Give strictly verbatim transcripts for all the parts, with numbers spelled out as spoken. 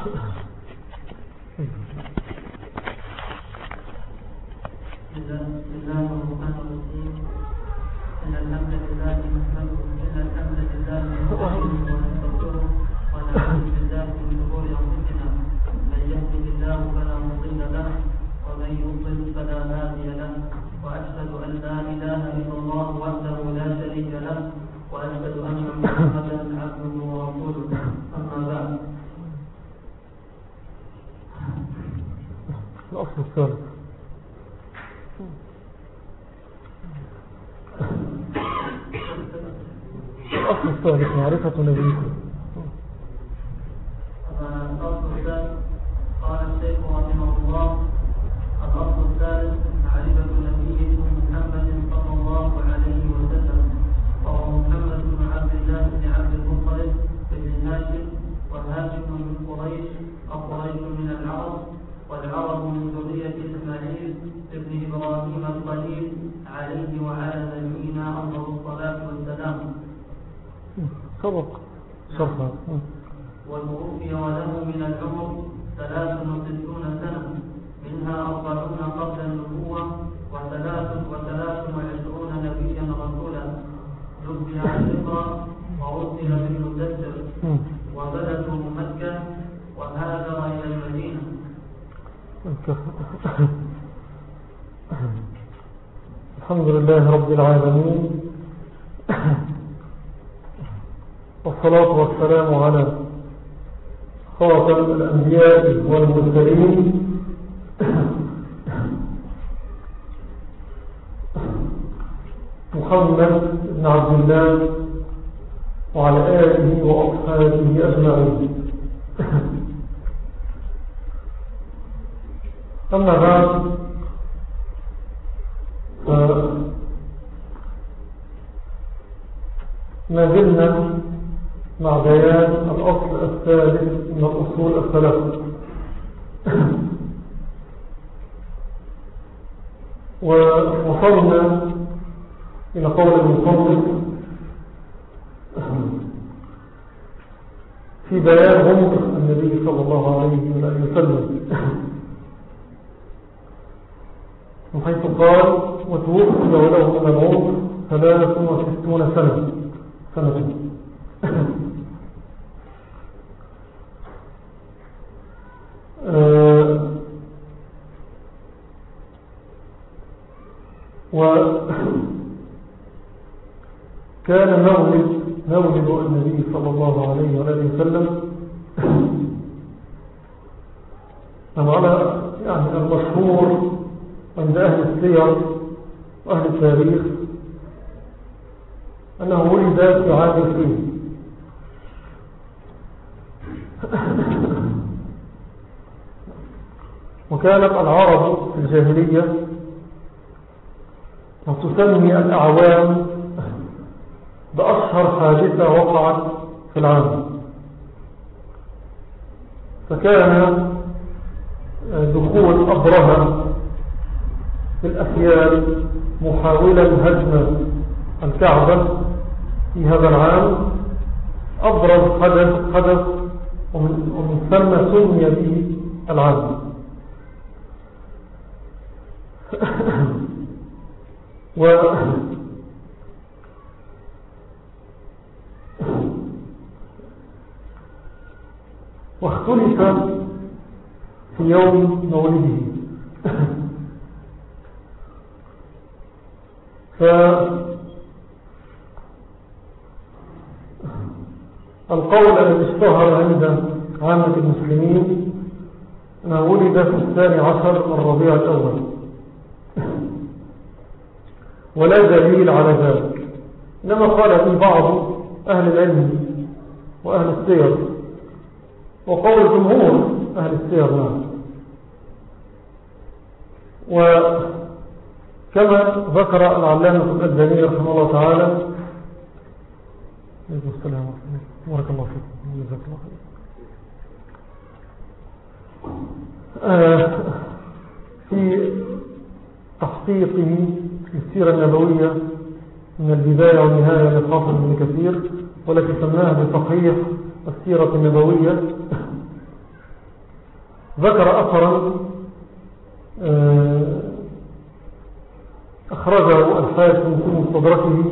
بسم الله الرحمن الرحيم. إن الحمد لله نحمده إن الحمد لله نحمده ونستغفره ونعوذ بالله من شرور أنفسنا. من يهده الله فلا مضل له ومن يضلل فلا هادي له. وأشهد أن لا إله إلا الله وحده لا شريك له وأشهد أن محمدا عبده ورسوله. أما بعد. الأصل الثالث الأصل الثالث معرفة نبيكم. الأصل الثالث قال الشيخ رحمه الله: الأصل الثالث معرفة نبيكم محمد صلى الله عليه وسلم، وهو محمد بن عبد الله بن عبد المطلب بن هاشم، وهاشم من قريش وقريش من العرب، والعرب من ذرية إسماعيل ابن إبراهيم الخليل عليه وعلى نبينا أفضل الصلاة والسلام. سبق شرحا. وتوفي وله من العمر ثلاث وستون سنة، منها أربعون قبل النبوة وثلاث وثلاث وعشرون نبيا رسولا. نبي عن الإقرأ ورسل بالمدثر، وبلده مكة وهاجر إلى المدينة. الحمد لله رب العالمين، والصلاة والسلام على خاتم الأنبياء والمرسلين محمد بن عبد الله وعلى آله وأصحابه أجمعين. أما بعد، ما زلنا مع بيان الأصل الثالث من الأصول الثلاثة. ووصلنا إلى قول المصنف في بيان عمر النبي صلى الله عليه وسلم، من حيث قال: وتوفي وله من العمر ثلاث وستون سنة سنة آه وكان مولد مولد النبي صلى الله عليه وسلم على يعني المشهور عند أهل السير وأهل التاريخ أنه ولد في عام الفيل. وكانت العرب في الجاهلية وتسمي الأعوام بأشهر حادثة وقعت في العام. فكان دخول أبرهة في الأفيال محاولا هدم الكعبة في هذا العام أبرز حدث حدث ومن ثم سمي به العام. و واختلف في يوم مولده. فالقول الذي اشتهر عند عامة المسلمين أنه ولد في الثاني عشر من ربيع الأول، ولا دليل على ذلك، إنما قال في بعض أهل العلم وأهل السير، وقول جمهور أهل السير نعم. وكما ذكر العلامة الألباني رحمه الله تعالى، السلام عليكم بارك الله فيكم جزاك الله خير، في تحقيقه السيرة النبوية من البداية والنهاية للحافظ ابن كثير، والتي سماها بصحيح السيرة النبوية، ذكر أثرا أخرجه الحاكم في مستدركه،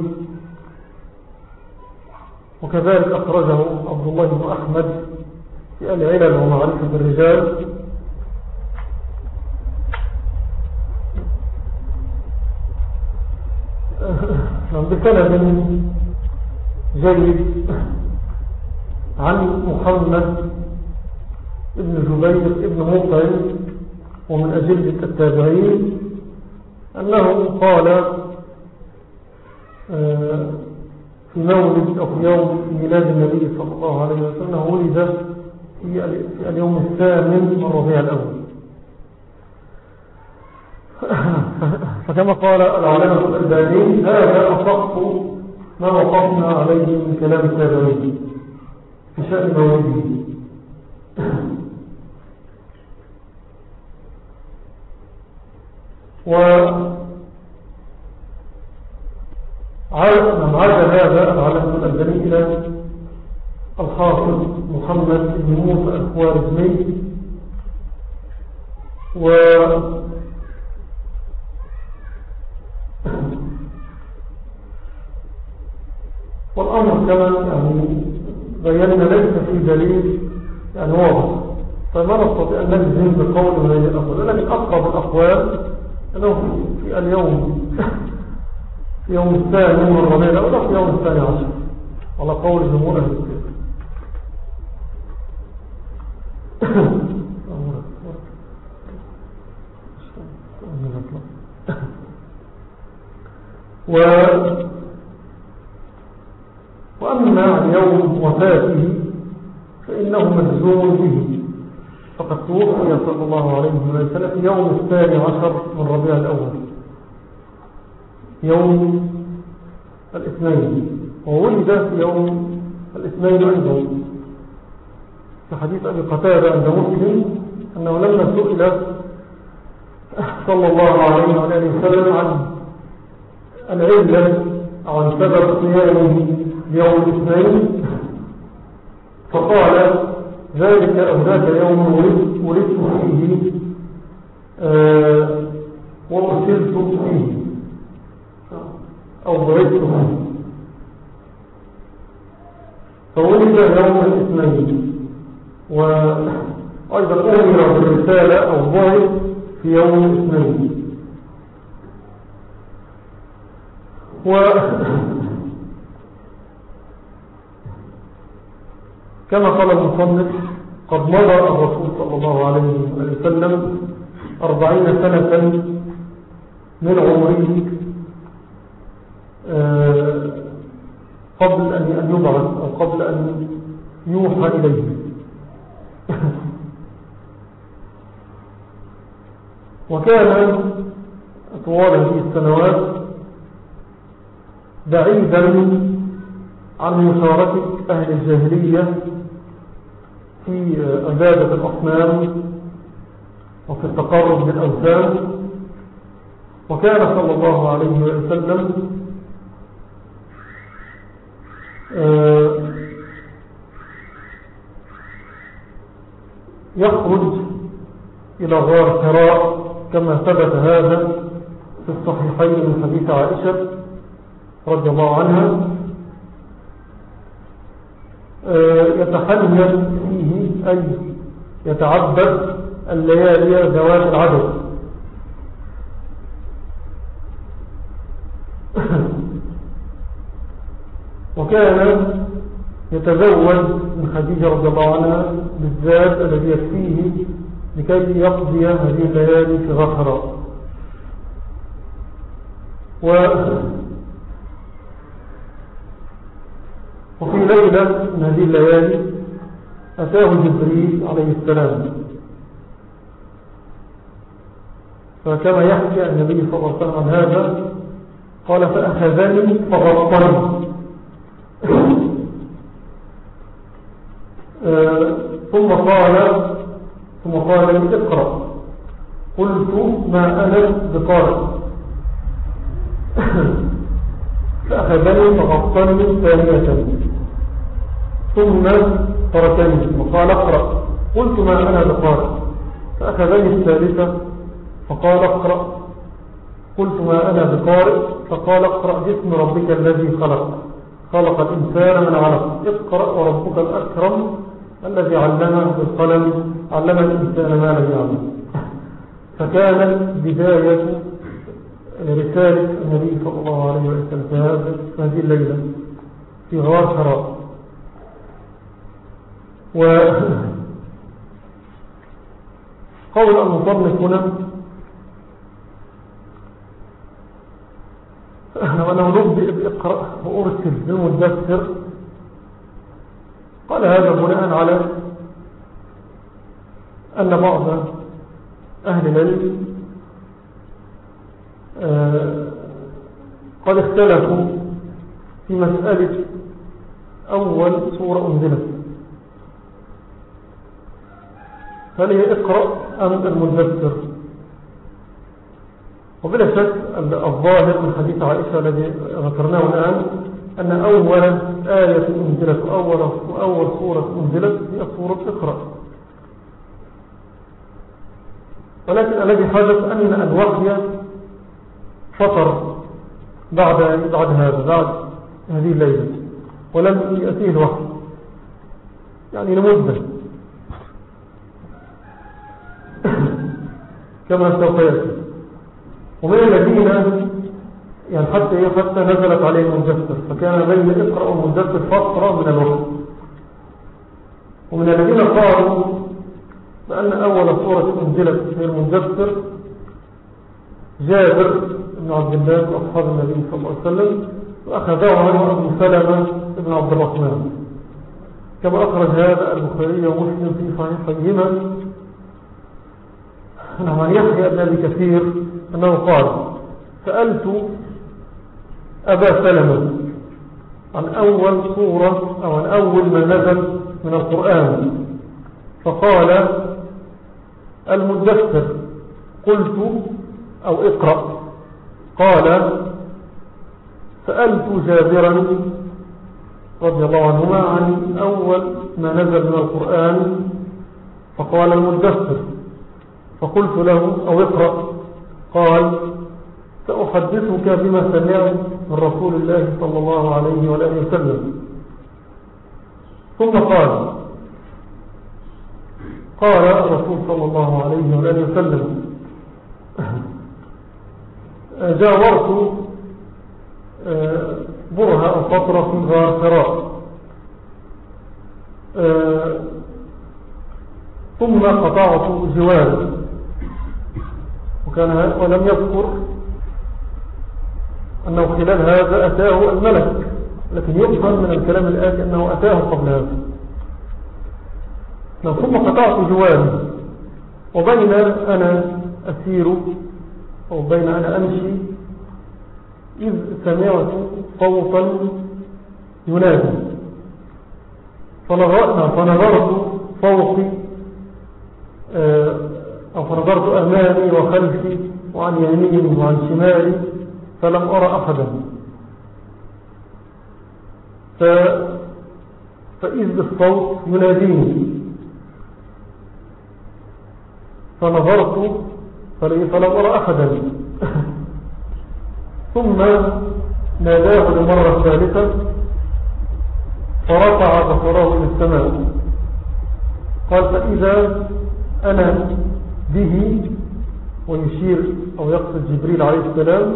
وكذلك أخرجه عبد الله بن أحمد في العلل ومعرفة الرجال، بسند جيد عن محمد ابن جبير ابن مطعم ومن أجلة التابعين أنه قال في مولد أو في يوم ميلاد النبي صلى الله عليه وسلم ولد في اليوم الثامن من ربيع الأول. فكما قال العلامة الألباني هذا أصح ما وقفنا عليه من كلام التابعين في شأن مولده. وعاد هذا العلامة الألباني إلى الحافظ محمد بن موسى الخوارزمي، و والأمر كما يعني بينا ليس في دليل يعني واضح، فما نستطيع أن نجزم بقول من الأقوال، لكن أقرب الأقوال أنه في اليوم في يوم الثاني من ربيع الأول أو في يوم الثاني عشر على قول جمهور أهل السنة. و وأما عن يوم وفاته فإنه مجزوم به، فقد توفي صلى الله عليه وسلم في يوم الثاني عشر من ربيع الأول يوم الاثنين، وولد في يوم الاثنين عنده في حديث أبي قتادة عند مسلم أنه لما سئل صلى الله عليه وسلم عن العلة أو عن سبب صيامه يوم الاثنين فقال ذلك أو ذاك يوم ولدت فيه آه وأرسلت فيه أو ضربت فيه، فولد يوم الاثنين، وأيضا أمر بالرسالة أو ضرب في يوم الاثنين. و كما قال المصنف قد مضى الرسول صلى الله عليه وسلم أربعين سنة من عمره قبل أن يبعث أو قبل أن يوحى إليه. وكان طوال هذه السنوات بعيدا عن مشاركة أهل الجاهلية في عبادة الأصنام وفي التقرب بالأوثان، وكان صلى الله عليه وسلم يخرج إلى غار حراء كما ثبت هذا في الصحيحين من حديث عائشة رضي الله عنها، يتحلل فيه أي يتعبد الليالي ذوات العدد. وكان يتزوج من خديجة رضي الله عنها بالذات الذي يكفيه لكي يقضي هذه الليالي في غار حراء. و وفي ليلة من هذه الليالي أتاه جبريل عليه السلام، فكما يحكي النبي صلى الله عليه وسلم عن هذا قال فأخذني فغطني ثم قال ثم قال لي اقرأ، قلت ما أنا بقارئ فأخذني فغطني ثانية ثم تركني وقال اقرأ، قلت ما أنا بقارئ فأخذني الثالثة فقال اقرأ. قلت ما أنا بقارئ. فقال اقرأ باسم ربك الذي خلق خلق الإنسان من علق اقرأ وربك الأكرم الذي علمه بالقلم علم الإنسان ما لم يعلم. فكانت بداية رسالة النبي صلى الله عليه وسلم في هذه الليلة في غار حراء. وقول المصنف هنا وأنا نبدأ بإقرأ وأرسل بالمدثر. قال هذا بناء على أن بعض أهل العلم قد اختلفوا في مسألة أول سورة أنزلت هل هي اقرأ أم المدثر. وبلا شك الظاهر من حديث عائشة الذي ذكرناه الآن أن أول آية أنزلت وأول, وأول سورة أنزلت هي سورة اقرأ. ولكن الذي حدث أن الوحي فطر بعد بعد هذا بعد هذه الليلة ولم يأتيه الوحي يعني لمدة كما سوف يأتي. ومن الذين يعني حتى حتى نزلت عليه المدثر فكان بين اقرأ والمدثر فترة من الوحي. ومن الذين قالوا بأن أول سورة أنزلت في المدثر جابر بن عبد الله وأصحاب النبي صلى الله عليه وسلم وأخذه عنه أبو سلمة بن عبد الرحمن كما أخرج هذا البخاري ومسلم في صحيحيهما عن يحيى بن أبي كثير أنه قال سألت أبا سلمة عن أول سورة أو عن أول ما نزل من القرآن فقال المدثر. قلت أو اقرأ. قال سألت جابرا رضي الله عنهما عن أول ما نزل من القرآن فقال المدثر. فقلت له أو اقرأ. قال سأحدثك بما سمعت من رسول الله صلى الله عليه وآله وسلم. ثم قال قال الرسول صلى الله عليه وآله وسلم جاورت برهة أو فترة في غار حراء ثم قطعت جواري وكان ولم يذكر أنه خلال هذا أتاه الملك لكن يفهم من الكلام الآتي أنه أتاه قبل هذا. ثم قطعت جواري وبين أنا أسير أو بين أنا أمشي إذ سمعت صوتا ينادي فنظرت فوقي أو فنظرت أمامي وخلفي وعن يميني وعن شمالي فلم أرى أحدا ف... فإذ الصوت يناديني فنظرت فلم أرى أحدا ثم ناداه لمرة ثالثة فرفع بصره إلى السماء. قال فإذا أنا به ويشير أو يقصد جبريل عليه السلام.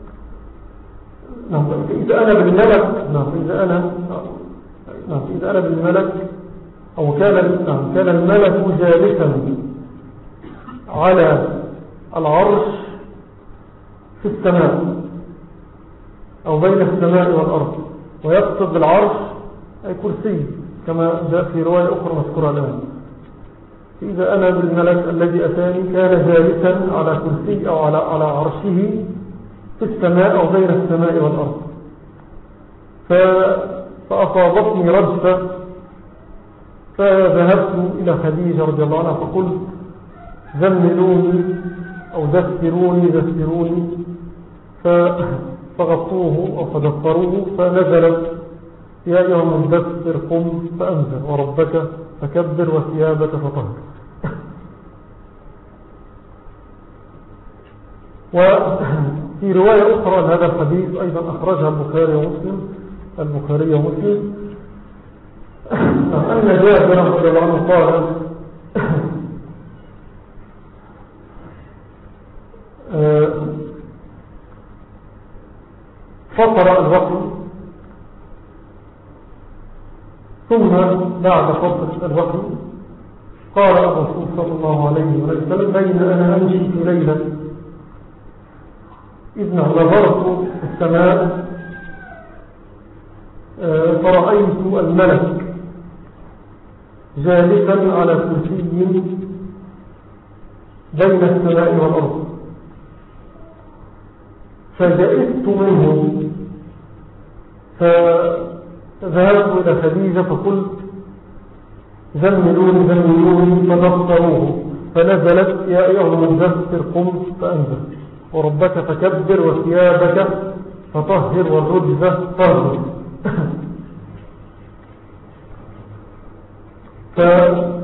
نعم إذا أنا بالملك نعم إذا أنا نعم إذا أنا بالملك أو كان نعم كان الملك جالسا على العرش في السماء أو بين السماء والأرض ويقصد بالعرش أي كرسي كما جاء في رواية أخرى مذكورة الآن. إذا أنا بالملك الذي أتاني كان جالسا على كرسي أو على على عرشه في السماء أو بين السماء والأرض فأصابتني رجفة فذهبت إلى خديجة رضي الله عنها فقلت زملوني أو دثروني دثروني فغطوه أو فدثروه فنزلت يا أيها المدثر قم فأنزل وربك فكبر وثيابك فطهر. وفي رواية أخرى لهذا الحديث أيضا أخرجها البخاري ومسلم البخاري ومسلم أن جابر رضي الله عنه قال فطر الوحي ثم بعد فترة الوحي قال الرسول صلى الله عليه وسلم بين أنا أمشي في ليلة إذ نظرت في السماء فرأيت الملك جالسا على كرسي بين السماء والأرض فجئت منه فذهبت إلى خديجة فقلت زملوني زملوني فدفتروه فنزلت يا أيها المدثر قم فأنزل وربك فكبر وثيابك فطهر والرجز طهر فهذا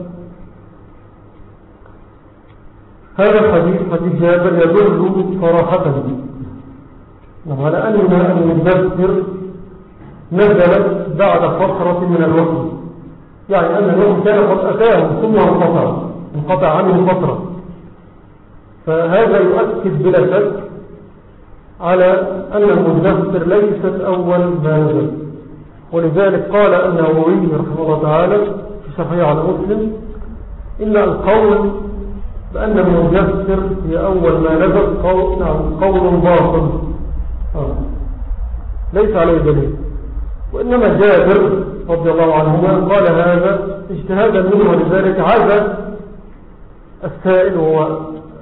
الحديث حديث جابر يدل صراحة على أن المدثر نزلت بعد فترة من الوحي، يعني أن الوحي كان قد أتاهم ثم انقطع انقطع عنه فترة، فهذا يؤكد بلا شك على أن المدثر ليست أول ما نزل. ولذلك قال النووي رحمه الله تعالى في شرحه على مسلم إن القول بأن المدثر هي أول ما نزل قول, قول باطل ليس عليه دليل، وإنما جابر رضي الله عنهما قال هذا اجتهادا منه، ولذلك عاد السائل هو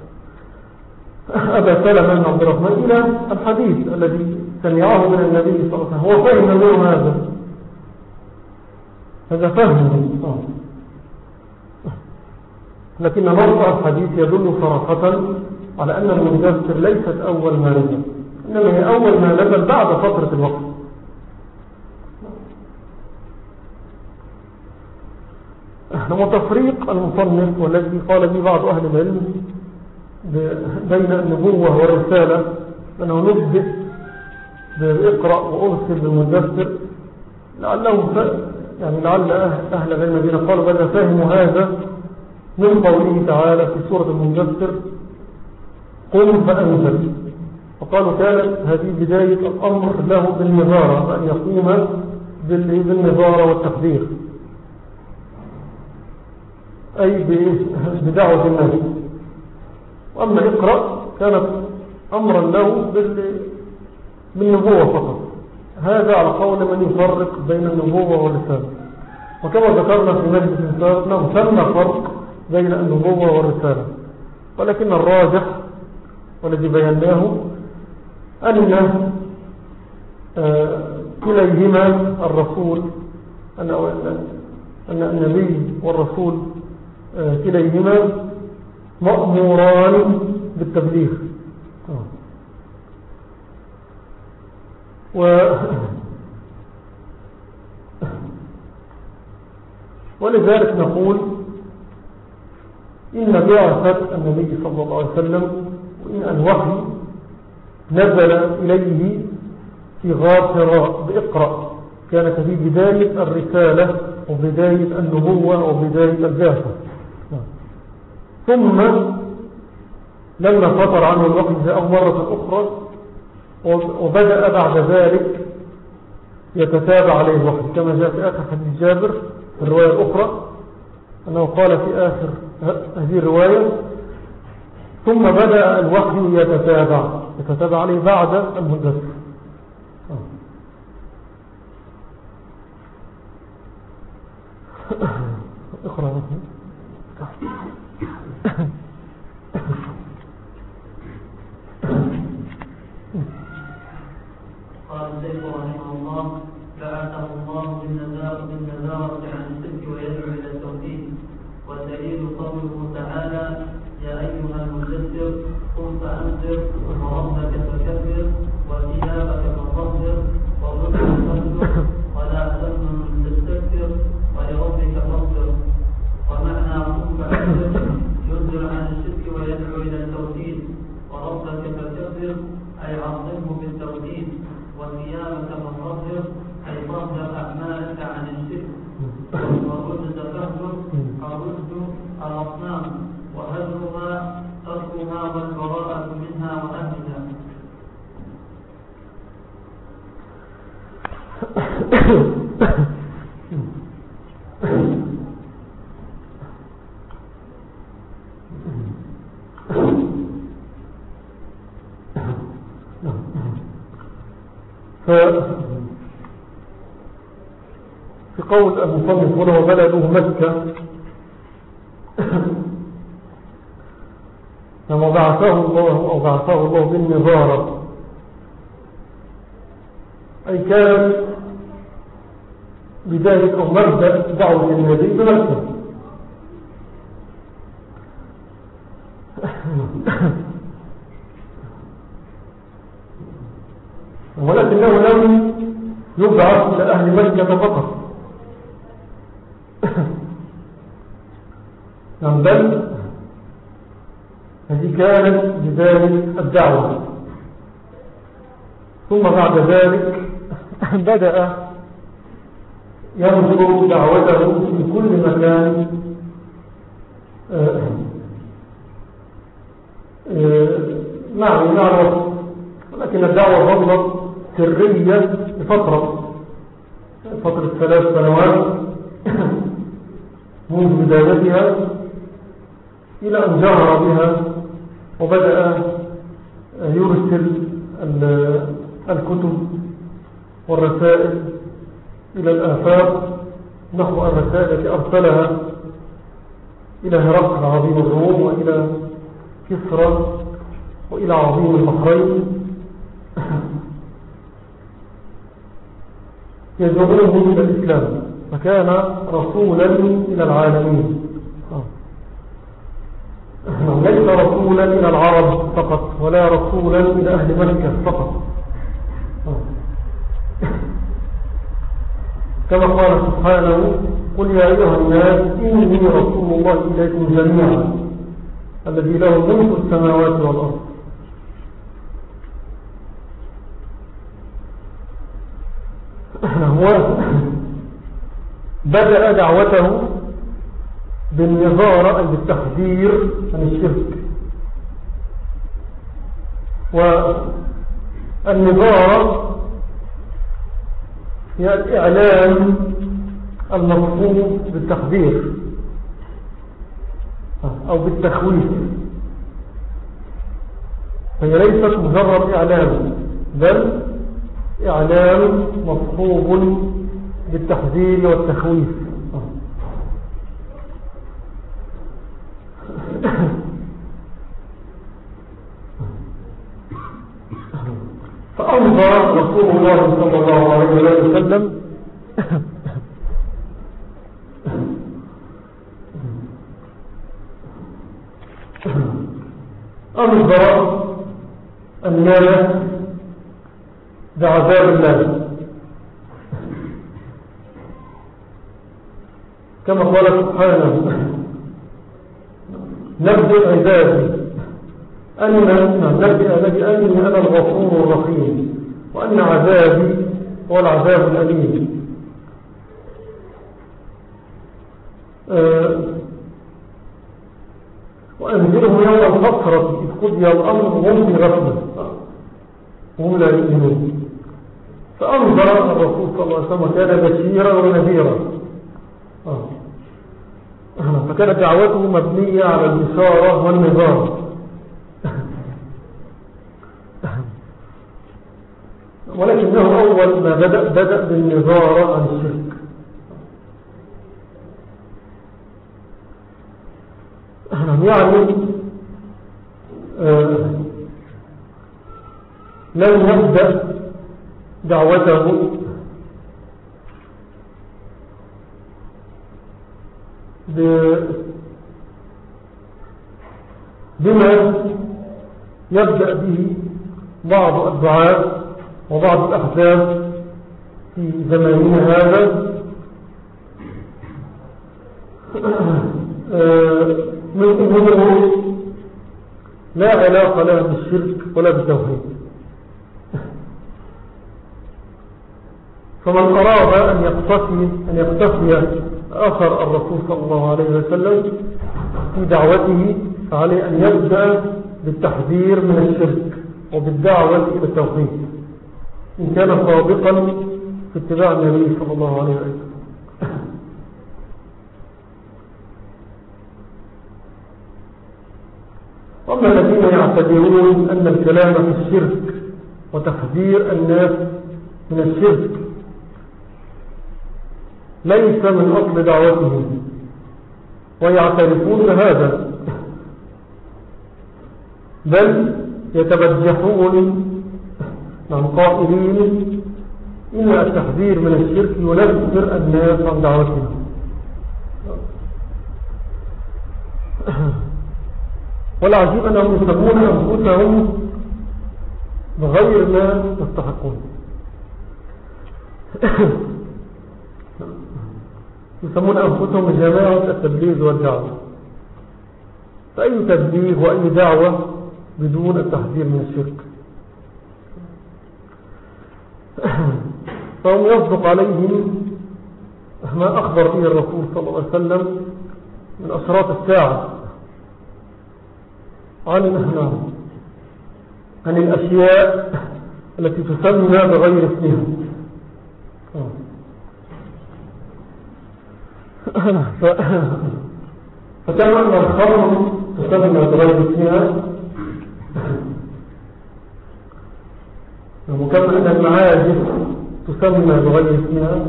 أبا سلمة بن عبد الرحمن إلى الحديث الذي سمعه من النبي صلى الله عليه وسلم، هو فهم منه هذا هذا فهم، لكن نص الحديث يدل صراحة على أن المدثر ليست أول ما نزل، إنما هي أول ما نزل بعد فترة الوقت. وتفريق المصنف والذي قال به بعض أهل العلم بين النبوة والرسالة أنه نثبت بإقرأ وأرسل بالمدثر، لعلهم يعني لعل أهل العلم قالوا بل فهموا هذا من قوله تعالى في سورة المدثر قم فأنزل، وقالوا كانت هذه بداية الأمر له بالنظارة، أن يقوم بالنظارة والتقدير أي بدعوة الناس. وأما اقرأ كانت أمرا له بالنبوة فقط، هذا على قول من يفرق بين النبوة والرسالة. وكما ذكرنا في مجلس السابق أنه ثم فرق بين النبوة والرسالة، ولكن الراجح والذي بيناه أن كليهما الرسول أن أن النبي والرسول كليهما مأموران بالتبليغ. و ولذلك نقول إن بعثة النبي صلى الله عليه وسلم وإن الوحي نزل إليه في غار حراء بإقرأ، كانت في بداية الرسالة وبداية النبوة وبداية البعثة، ثم لما فتر عنه الوحي جاء مرة أخرى وبدأ بعد ذلك يتتابع عليه الوحي، كما جاء في آخر حديث جابر في الرواية الأخرى أنه قال في آخر هذه الرواية ثم بدأ الوحي يتتابع يتتابع عليه بعد المدثر. اقرأ قال الشيخ رحمه الله بعثه الله بالنذارة عن الشرك ويدعو إلى التوحيد، والدليل قوله تعالى يا أيها المدثر قم فأنذر وربك فكبر وثيابك فطهر والرجل فاهجر ولا تمنن تستكبر ولربك فاصبر. ومعنى قم فأنذر ينذر عن الشرك ويدعو إلى التوحيد، وربك ربك فكبر أي عظمه بالتوحيد، وثيابك فطهر أي طهر أعمالك عن الشرك، والرشد فهجر الرشد الأصنام، وهجرها تركها والبراءة منها وأهلها. في قول المصنف هنا وبلده مكة لما بعثه الله أو بعثه الله بالنظارة، أي كان بداية أو مبدأ دعوة النبي بمكة. ولكنه لم يبعث إلى أهل مكة فقط، بل هذه كانت بداية الدعوة. ثم بعد ذلك بدأ ينظر دعوته في كل مكان نعم نعرف، ولكن الدعوة ظلت سرية لفترة فترة ثلاث سنوات منذ بدايتها إلى أن جهر بها وبدأ يرسل الكتب والرسائل إلى الآفاق نحو الرسائل التي أرسلها إلى هرقل عظيم الروم وإلى كسرى وإلى عظيم البحرين يدعوهم إلى الإسلام، فكان رسولا إلى العالمين، ليس رسولا إلى العرب فقط ولا رسولا إلى أهل مكة فقط، كما قال سبحانه قل يا أيها الناس إني رسول الله إليكم جميعا الذي له ملك السماوات والأرض. هو بدأ دعوته بالنظارة أي بالتحذير عن الشرك، والنظارة هي الإعلام المفهوم بالتحذير أو بالتخويف، فهي ليست مجرد إعلام بل إعلام مفهوم بالتحذير والتخويف. فأنظر رسول الله صلى الله عليه وسلم أنظر الناس بعذاب الله كما قال سبحانه نبدأ عبادي أننا نبدأ بأني أنا الغفور الرحيم وأن عذابي هو العذاب الأليم. أه وأنذرهم يوم الحسرة إذ قضي الأمر وهم في غفلة وهم لا يؤمنون. فأنذر الرسول صلى الله عليه وسلم كان بشيرا ونذيرا، آه. فكانت دعوته مبنية على البشارة والنذار، ولكنه أول ما بدأ بدأ بالنذارة عن الشرك. يعني آه لم يبدأ دعوته بما يبدأ به بعض الدعاة وبعض الأحزاب في زماننا هذا من أنه لا علاقة لها بالشرك ولا بالتوحيد. فمن أراد أن يقتفي أن يقتفي أثر الرسول صلى الله عليه وسلم في دعوته فعليه أن يبدأ بالتحذير من الشرك وبالدعوة إلى التوحيد إن كان صادقا في اتباع النبي صلى الله عليه وسلم. أما الذين يعتبرون أن الكلام في الشرك وتحذير الناس من الشرك ليس من أصل دعوتهم ويعترفون بهذا، بل يتبجحون عن قائلين إن التحذير من الشرك ينفر الناس عن دعوتهم. والعجيب أنهم يسمون أنفسهم بغير ما يستحقون. يسمون أنفسهم بجماعة التبليغ والدعوة. فأي تبليغ وأي دعوة بدون التحذير من الشرك؟ فهم يصدق عليهم ما أخبر به الرسول صلى الله عليه وسلم من أشراط الساعة عن عن الأشياء التي تسمى بغير اسمها. فكما أن الخمر تسمى بغير اسمها وكما أن المعازف تسمى بغير اسمها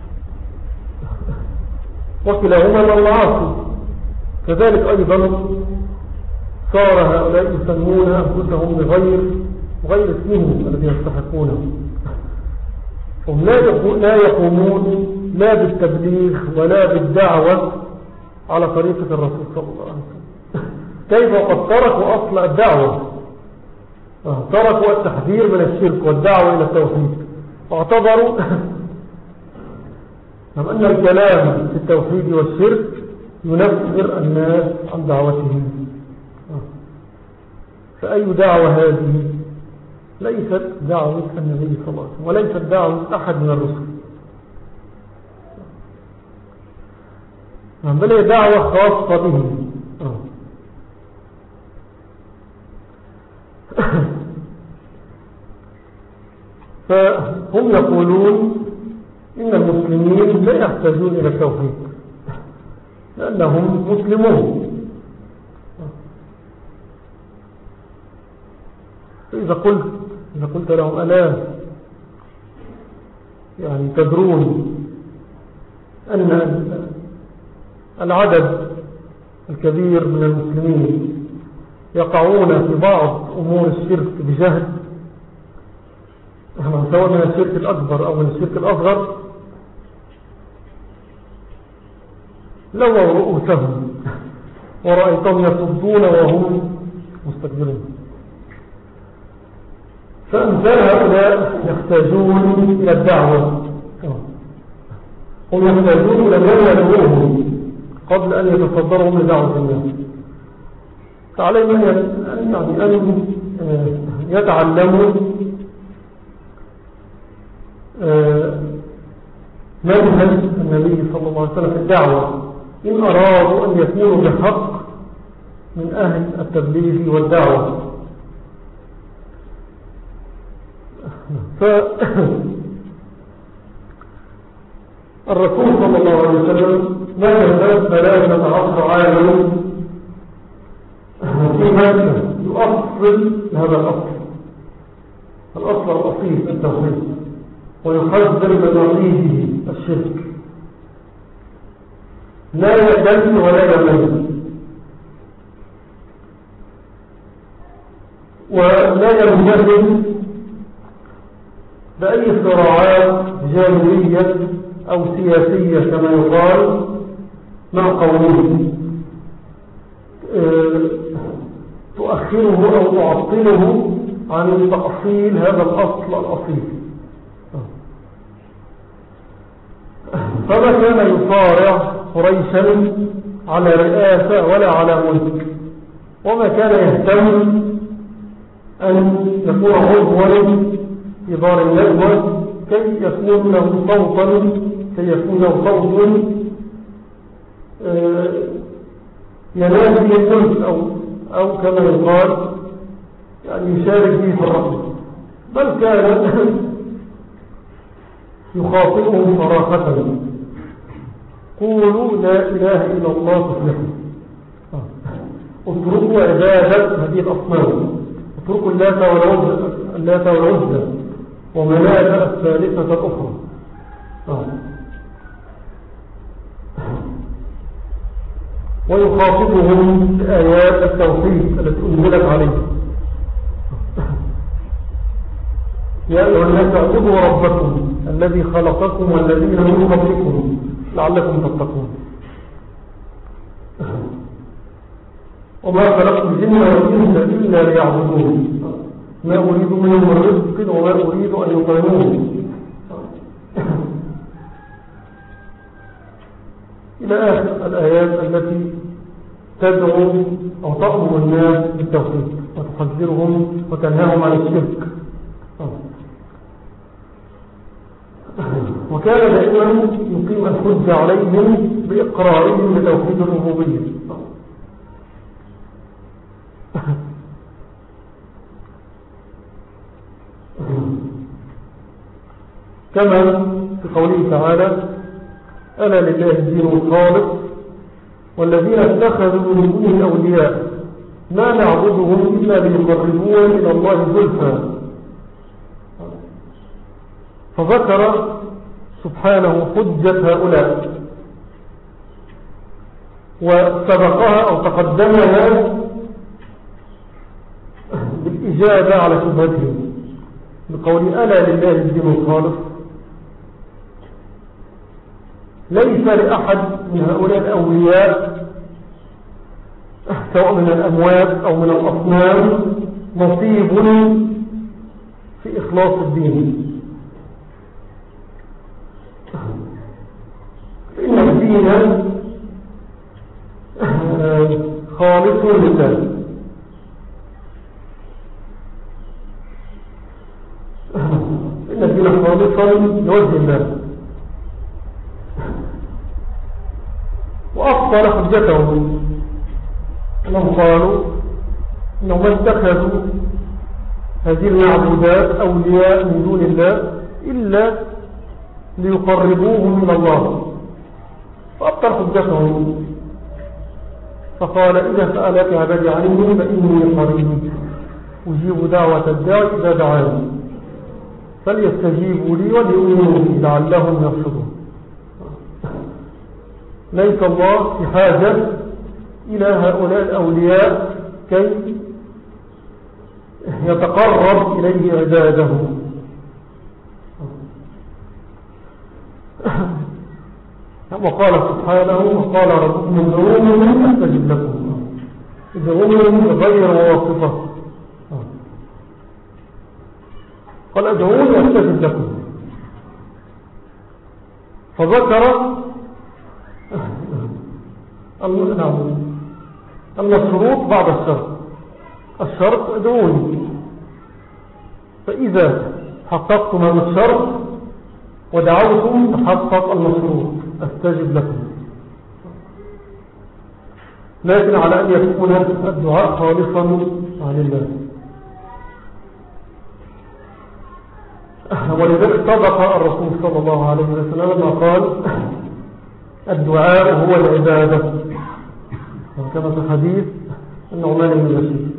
وكلاهما من المعاصي، كذلك أيضا صار هؤلاء يسمون أنفسهم بغير غير اسمهم الذي يستحقونه. هم لا يقومون لا بالتبليغ ولا بالدعوة على طريقة الرسول صلى الله عليه وسلم. كيف قد تركوا أصل الدعوة، تركوا التحذير من الشرك والدعوة إلى التوحيد، واعتبروا أن الكلام في التوحيد والشرك ينفر الناس عن دعوتهم. فأي دعوة هذه؟ ليست دعوة النبي صلى الله عليه وسلم وليست دعوة أحد من الرسل، بل هي دعوة خاصة به. فهم يقولون إن المسلمين لا يحتاجون إلى التوحيد لأنهم مسلمون. فإذا قلت إذا قلت لهم ألا يعني تدرون أن العدد الكبير من المسلمين يقعون في بعض أمور الشرك بجهل، سواء من الشرك الأكبر أو من الشرك الأصغر، لووا رؤوسهم ورأيتهم يصدون وهم مستكبرون. فأمثال هؤلاء يحتاجون إلى الدعوة، هم يحتاجون إلى من يدعوهم قبل أن يتصدرهم لدعوة الله. فعليهم أن يتعلموا منهج النبي صلى الله عليه وسلم في الدعوة إن أرادوا أن يكونوا بحق من أهل التبليغ والدعوة. فالرسول صلى الله عليه وسلم مكث ثلاثة عشر عاما في مكة يؤصل هذا الأصل الأصل الأصيل التوحيد ويحذر من وعيده الشرك، لا يدل ولا يمل ولا ينجذب بأي صراعات جانبية أو سياسية كما يقال مع قومه تؤخره أو تعطله عن تأصيل هذا الأصل الأصيل. فما كان يصارع قريشا على رئاسة ولا على ملك، وما كان يهتم أن يكون عضوا في دار الندوة كي يكون له صوتا كي يكون له صوت ينال به الناس أو, أو كما يقال يعني يشارك به في الرحمة، بل كان يخاطئهم صراحة: قولوا لا إله إلا الله تفلحوا، اتركوا عبادة هذه الأصنام، اتركوا اللات والعزى ومناة الثالثة الأخرى. ويخاطبهم بآيات التوحيد التي أنزلت عليه: يا أيها الناس اعبدوا ربكم الذي خلقكم والذين من قبلكم لعلكم تتقون. وما خلقت الجن والإنس إلا ليعبدون ما أريد منهم من رزق وما أريد أن يطعمون، إلى آخر الآيات التي تدعو أو تأمر الناس بالتوحيد وتحذرهم وتنهاهم عن الشرك. وكان دائما يقيم الحجة عليهم بإقرارهم بتوحيد الربوبية. كما في قوله تعالى: ألا لله الدين الخالص والذين اتخذوا من دونه أولياء ما نعبدهم إلا ليقربونا إلى الله زلفى. فذكر سبحانه حجة هؤلاء وسبقها أو تقدمها بالإجابة على شبهتهم بقول: ألا لله الدين الخالص. ليس لأحد من هؤلاء الأولياء سواء من الأموات أو من الأصنام نصيب في إخلاص الدين، فإن الدين خالص لله. فإن الدين خالصا لوجه الله. وأفضل حجتهم أنهم قالوا إنهم اتخذوا هذه المعبودات أولياء من دون الله إلا ليقربوهم من الله. فأبطل حجتهم فقال: إذا سألك عبادي عني فإني قريب أجيب دعوة الداعي إذا دعاني فليستجيبوا لي وليؤمنوا بي لعلهم يرشدون. ليس الله في حاجة إلى هؤلاء الأولياء كي يتقرب إليه عباده. وقال سبحانه: وقال ربكم ادعوني أستجب لكم، ادعوني غير واصفة. قال: ادعوني أستجب لكم. فذكر المشروط بعد الشرط. الشرط: ادعوني. فإذا حققتم هذا الشرط ودعوتم تحقق المشروط: أستجب لكم. لكن على أن يكون الدعاء خالصا عن الله. ولذلك صدق الرسول صلى الله عليه وسلم لما قال: الدعاء هو العبادة، وكما في حديث النعمان بن بشير.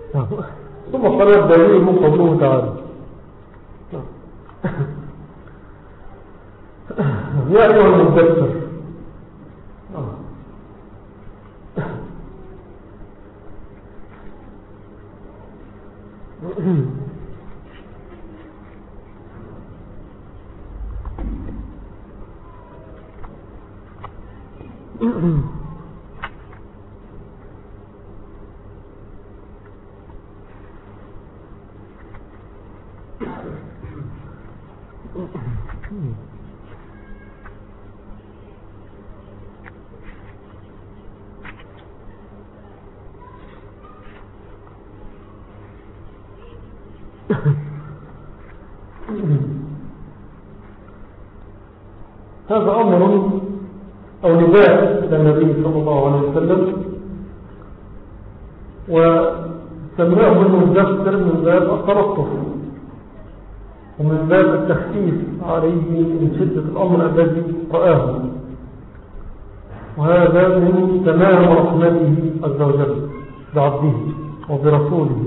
ثم قال: الدليل من قوله تعالى: يا أيها المدثر. هذا أمر أو نداء للنبي صلى الله عليه وسلم، وسماه المدثر من باب التلطف ومن باب التخفيف عليه من شدة الأمر الذي رآه، وهذا من تمام رحمته عز وجل بعبده وبرسوله.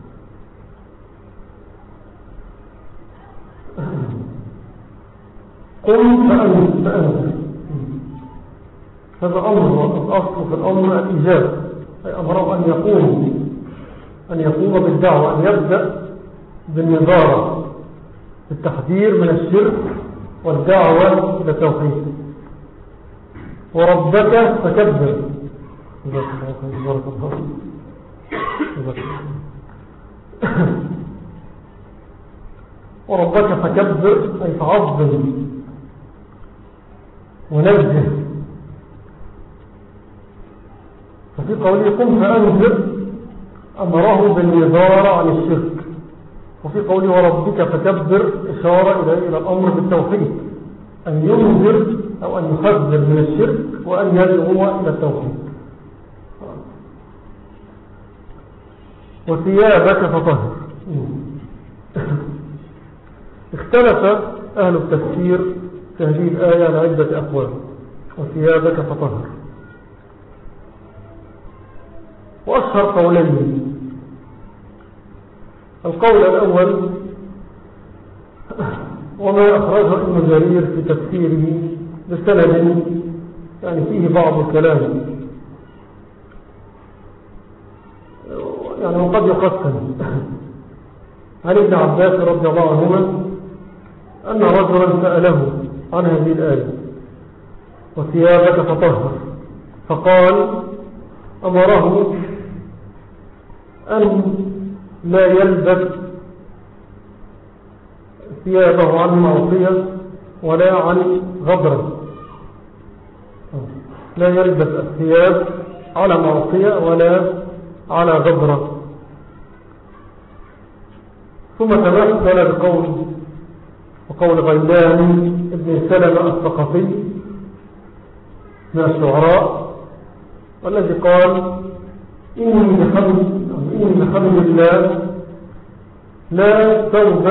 قم فأنت فأنت هذا أمر، الأصل في الأمر الإجابة، أي أمره أن يقوم أن يقوم بالدعوة، أن يبدأ بالنظارة، التحذير من الشرك والدعوة إلى التوحيد. وربك فكبر. بارك الله. وربك فكبر أي تعظم ونزه. ففي قوله قم فأنذر أمره بالنظارة عن الشرك، وفي قوله وربك فكبر إشارة إلى الأمر بالتوحيد، أن ينذر أو أن يحذر من الشرك وأن يدعو إلى التوحيد. وثيابك فطهر. اختلف أهل التفسير في هذه الآية على عدة أقوال. وثيابك فطهر، وأشهر قولين. القول الأول وما أخرجه ابن جرير في تفسيره بسند يعني فيه بعض الكلام، يعني وقد يقسم، عن ابن عباس رضي الله عنهما أن رجلا سأله عن هذه الآية وثيابك فطهر، فقال أمره أن لا يلبس ثيابه عن معصية ولا عن غبرة، لا يلبس الثياب على معصية ولا على غبرة. ثم تمثل بقول وقول غيلان ابن سلمة الثقفي من الشعراء، والذي قال إني بحمد إني بحمد الله لا ثوب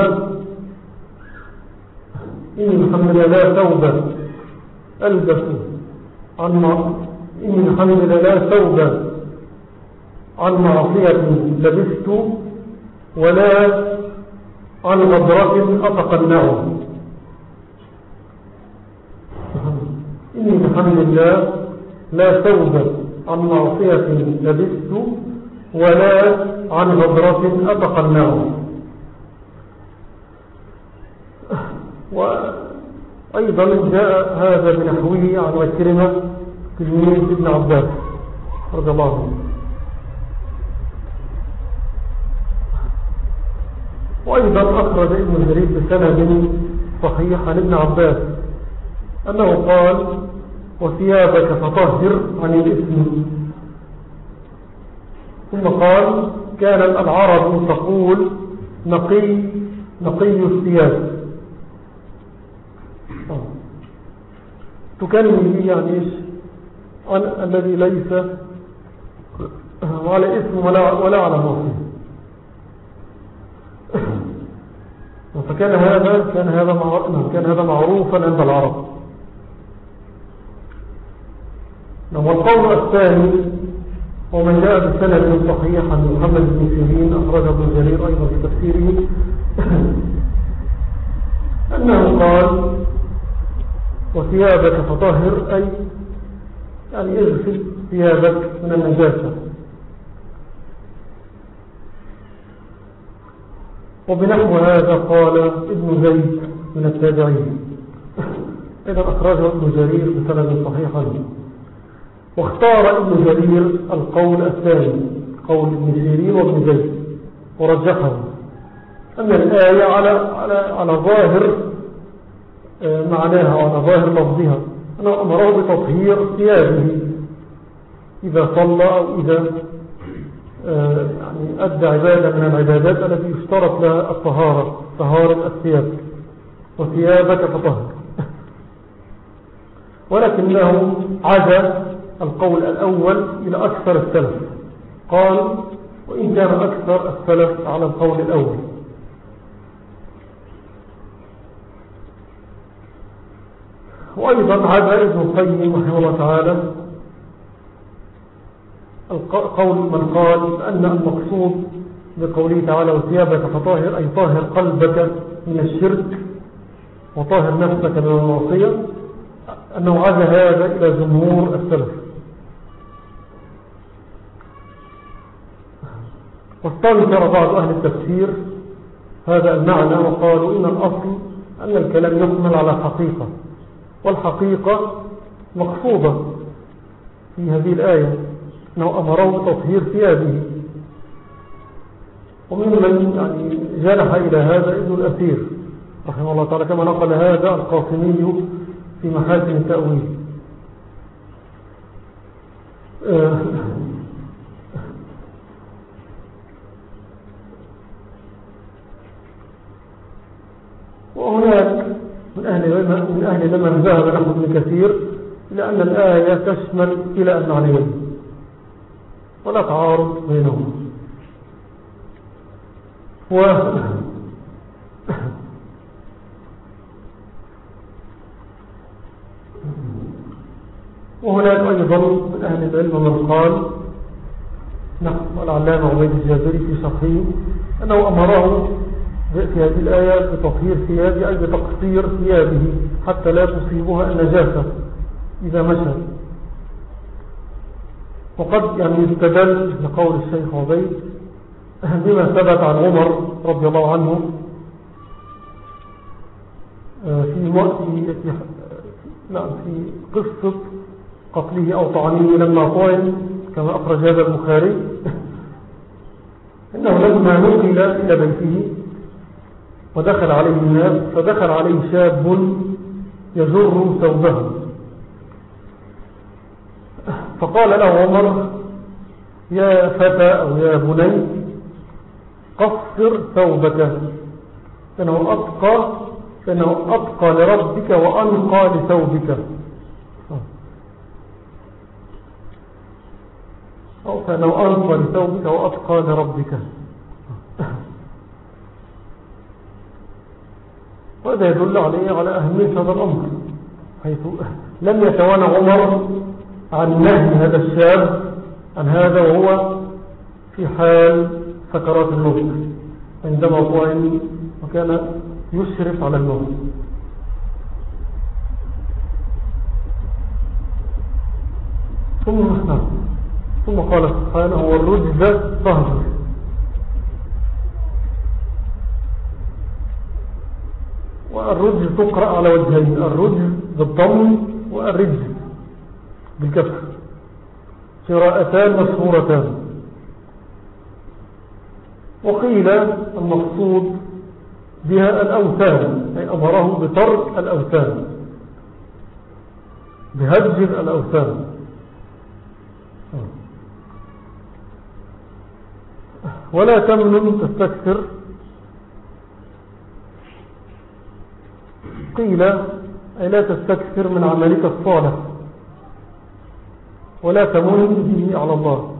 إني بحمد الله لا ثوب ألبس عن إني بحمد الله لا ثوب عن معصية لبست ولا عن غبرة أتقنعه. إني بحمد الله لا ثوب عن معصية لبست ولا عن غبرة أتقنعه. وأيضا جاء هذا بنحوه عن عكرمة تلميذ ابن عباس رضي الله عنه. وأيضا أخرج ابن جرير بسند صحيح عن ابن عباس أنه قال وثيابك فطهر عن الإثم. ثم قال كانت العرب تقول نقي نقي الثياب، تكلم به يعني إيش؟ عن الذي ليس على إثم ولا, ولا على معصية. فكان هذا كان هذا كان هذا معروفا عند العرب. والقول الثاني ومن جاء بسند صحيح عن محمد بن سيرين أخرجه ابن جرير أيضا في تفسيره أنه قال وثيابك فطهر أي يعني اغسل ثيابك من النجاسة. وبنحو هذا قال ابن زيد من التابعين، إذا أخرجه ابن جرير بسند صحيح عنه. واختار ابن جرير القول الثاني، قول ابن سيرين وابن زيد، ورجحه أن الآية على, على, على ظاهر معناها وعلى ظاهر لفظها، أنه أمره بتطهير ثيابه إذا صلى أو إذا يعني أدى عبادة من العبادات التي يشترط لها الطهارة، طهارة الثياب، وثيابك فطهر. ولكنه عزى القول الأول إلى أكثر السلف، قال وإن كان أكثر السلف على القول الأول. وأيضا عزى ابن القيم رحمه الله تعالى قول من قال أن المقصود بقوله تعالى وثيابك فطاهر أي طاهر قلبك من الشرك وطاهر نفسك من المعصية، أنه عزى هذا إلى جمهور السلف. واستنكر بعض أهل التفسير هذا المعنى وقالوا إن الأصل أن الكلام يحمل على حقيقة، والحقيقة مقصودة في هذه الآية، أنه أمره بتطهير ثيابه. وممن يعني جنح إلى هذا ابن الأثير رحمه الله تعالى، كما نقل هذا القاسمي في محاسن التأويل. وهناك من أهل من أهل لمن ذهب نحو ابن كثير إلى أن الآية تشمل إلى المعنيين ولا تعارض بينهما. و وهناك أيضا من أهل العلم من قال نحو العلامة عبيد الجابري في شرحه أنه أمره في هذه الآية بتطهير ثيابه أي بتقصير ثيابه حتى لا تصيبها النجاسة إذا مشى. وقد يعني يستدل لقول الشيخ عبيد بما ثبت عن عمر رضي الله عنه في في لا في قصة قتله أو طعنه لما طعن كما أخرج هذا البخاري، إنه لما نقل إلى بيته ودخل عليه الناس فدخل عليه شاب يجر ثوبه، فقال له عمر يا فتى أو يا بني قصر ثوبك فإنه أتقى, فإنه أتقى لربك وأنقى لثوبك، أو فإنه أنقى لثوبك وأتقى لربك. وهذا يدل عليه على أهمية هذا الأمر، حيث لم يتوانى عمر عن نهي هذا الشاب عن هذا وهو في حال سكرات الموت عندما طعن وكان يشرف على الموت. ثم ثم قال سبحانه والرجز فاهجر. والرجز تقرأ على وجهين، الرجز بالضم والرجز بالكسر، قراءتان مشهورتان. وقيل المقصود بها الأوثان، أي أمره بترك الأوثان، بهجر الأوثان. ولا تمنن تستكثر، قيل أي لا تستكثر من عملك الصالح ولا تمن به على الله.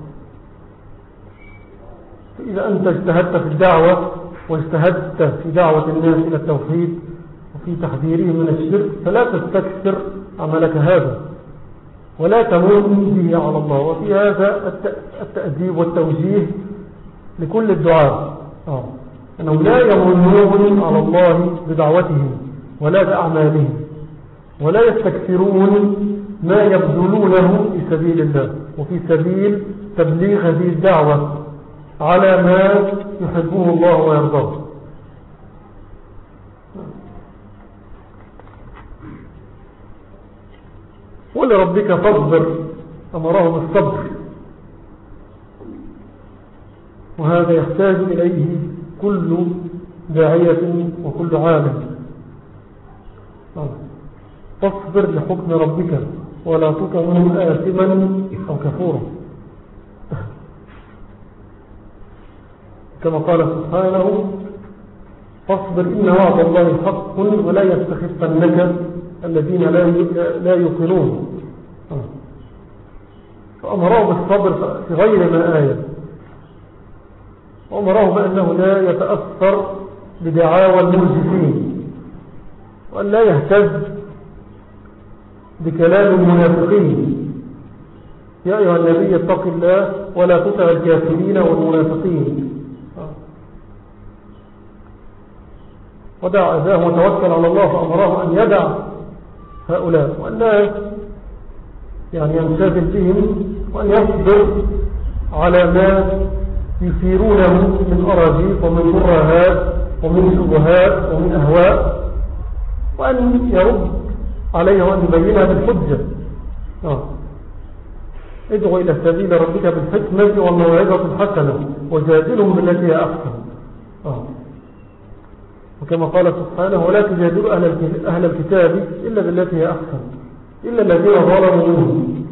فإذا أنت اجتهدت في الدعوة واجتهدت في دعوة الناس إلى التوحيد وفي تحذيرهم من الشرك فلا تستكثر عملك هذا ولا تمن به على الله. وفي هذا التأديب والتوجيه لكل الدعاء، آه. أنهم لا يمنون على الله بدعوتهم ولا بأعمالهم، ولا يستكثرون ما يبذلونه في سبيل الله وفي سبيل تبليغ هذه الدعوة على ما يحبه الله ويرضاه. ولربك فاصبر أمره بالصبر، وهذا يحتاج إليه كل داعية وكل عالم. فاصبر لحكم ربك ولا تطع منهم آثما أو كفورا، كما قال سبحانه فاصبر إن وعد الله حق ولا يستخفنك الذين لا يوقنون. فأمره بالصبر في غير ما آية، وأمره بأنه لا يتأثر بدعاوى المرجفين، وأن لا يهتز بكلام المنافقين. يا أيها النبي اتق الله ولا تطع الكافرين والمنافقين، ودع أذاه وتوكل على الله. فأمره أن يدع هؤلاء وأن لا يعني ينشغل بهم، وأن يصبر على ما يثيرونه من أراضيق ومن كراهات ومن شبهات ومن أهواء، وأن يرد عليها وأن يبينها بالحجة. آه. ادعو إلى سبيل ربك بالحكمة والموعظة الحسنة وجادلهم بالتي هي أحسن. آه. وكما قال سبحانه ولا تجادلوا أهل الكتاب إلا بالتي هي أحسن إلا الذين ظلموا منهم.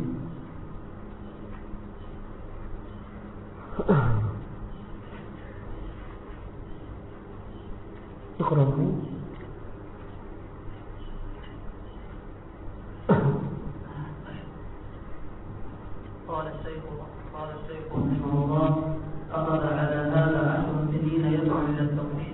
اقرأ قال الشيخ قال الشيخ رحمه الله أخذ على هذا عشر سنين يدعو إلى التوحيد،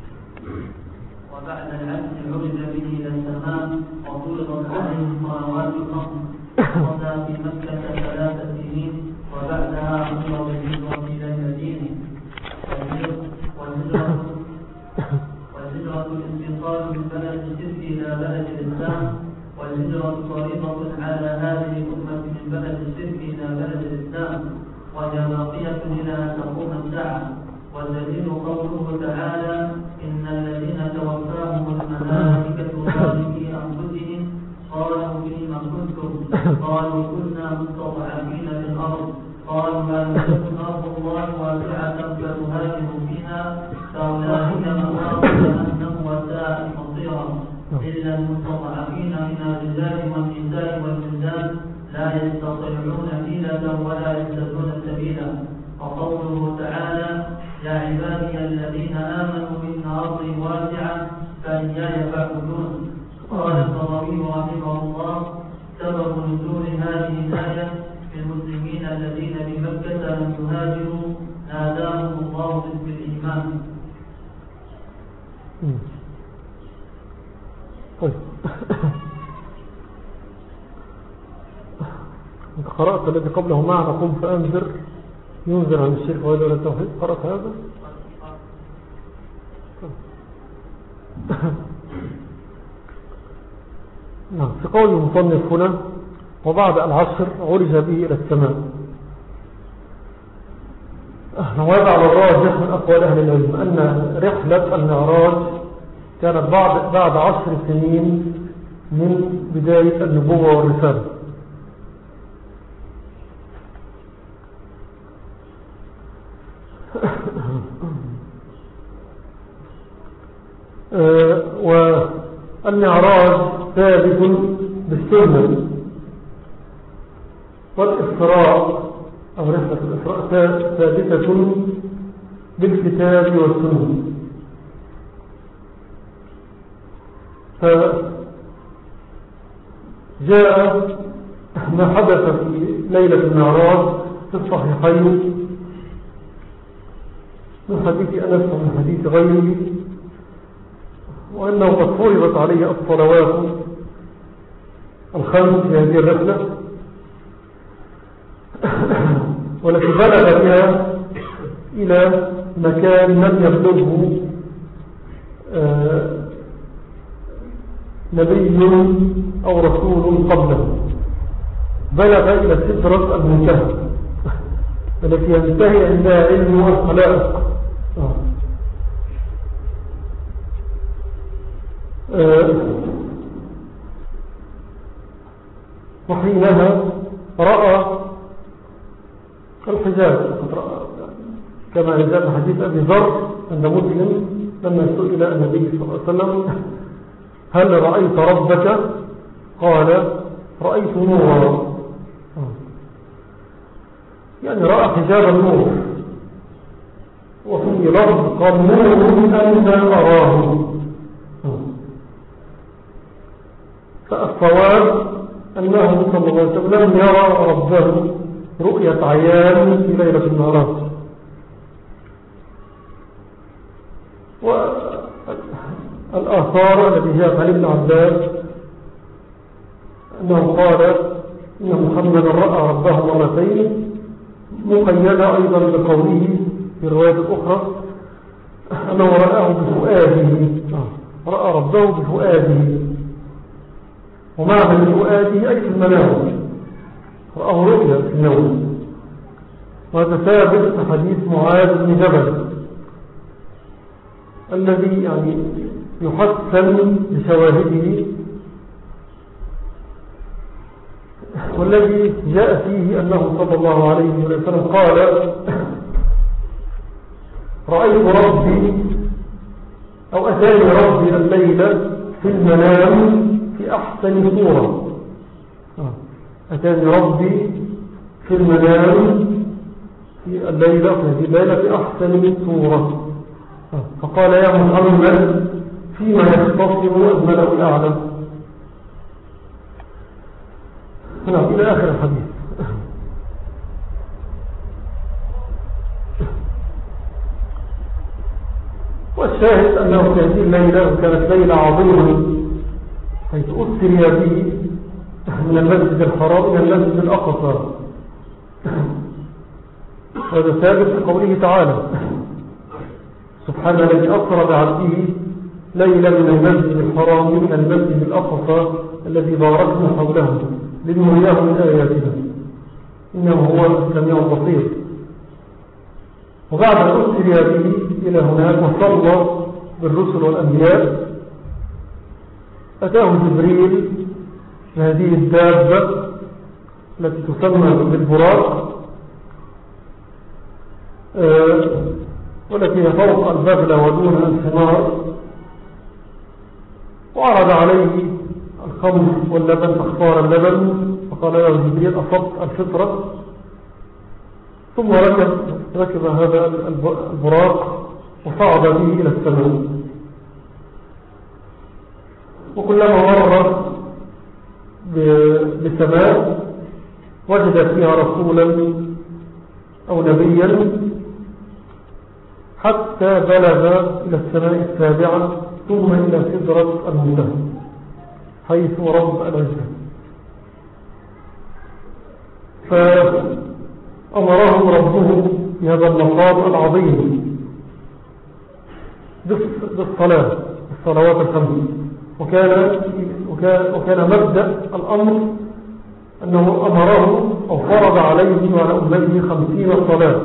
وبعد العبد عرج به إلى السماء وفرضت عليه الصلوات الخمس، وقضى في مكة ثلاث سنين، وبعدها أمر بالهجرة إلى المدينة. والهجرة والهجرة الانتقال من بلد الشرك إلى بلد الإسلام، والهجرة فريضة على هذه الأمة من بلد الشرك إلى بلد الإسلام، وهي باقية إلى أن تقوم الساعة. والدليل قوله تعالى إن الذين توفاهم الملائكة ظالمي أنفسهم قالوا فيما كنتم قالوا كنا مستضعفين في الأرض قالوا ألم تكن أرض الله واسعة فتهاجروا فيها فأولئك مأواهم جهنم وساءت مصيرا إلا المستضعفين من الرجال والنساء والولدان لا يستطيعون حيلة ولا يهتدون سبيلا. وقوله تعالى يا عبادي الذين آمنوا إن أرضي واسعة فإياي فاعبدون. قال الطبري رحمه الله سبب نزول هذه الآية في المسلمين الذين بمكة لم يهاجروا ناداهم الله بالإيمان. طيب انت قرأت الذي قبله معنا قم فأنذر ينذر عن الشرك ويدعو إلى التوحيد، قرأت هذا؟ نعم. في قول المصنف هنا وبعد العصر عرج به إلى السماء. وهذا على الراجح من أقوال أهل العلم أن رحلة المعراج كانت بعد, بعد عشر سنين من بداية النبوة والرسالة. والمعراج ثابت بالسنة، والإسراء أو رحلة الإسراء ثابتة بالكتاب والسنة. فجاء ما حدث في ليلة المعراج في الصحيحين من حديث أنس ومن حديث غيره، وأنه قد فرضت عليه الصلوات الخمس في هذه الرحلة، والتي بلغ بها إلى مكان لم يبلغه نبي أو رسول قبله بلغ إلى سدرة المنتهى التي ينتهي عندها علم الخلائق. آه. آه. وحينها رأى الحجاب كما جاء حديث أبي ذر عند مسلم لما سئل النبي صلى الله عليه وسلم هل رأيت ربك؟ قال رأيت نورا، يعني رأى حجاب النور. وفي لفظ قال نور أن أراه. فالصواب أنه صلى الله عليه وسلم لم يرى ربه رؤية عيان في ليلة النهارات. والآثار التي جاءت عن ابن عباس أنه قال إن محمد رأى ربه مرتين، مقيدة أيضا بقوله في الرواية الأخرى أنه رآه بفؤاده، رأى ربه بفؤاده، ومعنى بفؤاده أي في المنام، رآه رؤيا في النوم. وهذا ثابت في حديث معاذ بن جبل الذي يعني يحسن بشواهده، والذي جاء فيه أنه صلى الله عليه وسلم قال رأيت ربي أو أتاني ربي الليلة في المنام في أحسن صورة. أتاني ربي في المنام في الليلة في هذه الليلة في أحسن صورة. فقال يا محمد فيما يختصم الملأ الأعلى. نعم إلى آخر الحديث. والشاهد أنه في هذه الليلة كانت ليلة عظيمة حيث أسري به من المسجد الحرام إلى المسجد الأقصى. هذا ثابت في قوله تعالى سبحان الذي أسرى بعبده ليلا من المسجد الحرام إلى المسجد الأقصى الذي باركنا حوله لنريه من آياتنا إنه هو السميع البصير. وبعد أن أسري به إلى هناك وصلى بالرسل والأنبياء أتاه جبريل هذه الدابة التي تسمى بالبراق، أه والتي هي فوق البغلة ودون الحمار، وعرض عليه الخمر واللبن فاختار اللبن فقال يا جبريل أصبت الفطرة. ثم ركب, ركب هذا البراق وصعد به إلى السماء، وكلما مر بسماء وجد فيها رسولا أو نبيا حتى بلغ إلى السماء السابعة ثم إلى سدرة المنتهى حيث رب العزة. فأمرهم ربه بهذا المقام العظيم بالصلاة الصلوات الخمس. وكان, وكان, وكان مبدأ الأمر أنه أمره أو فرض عليه وعلى أمته خمسين صلاة.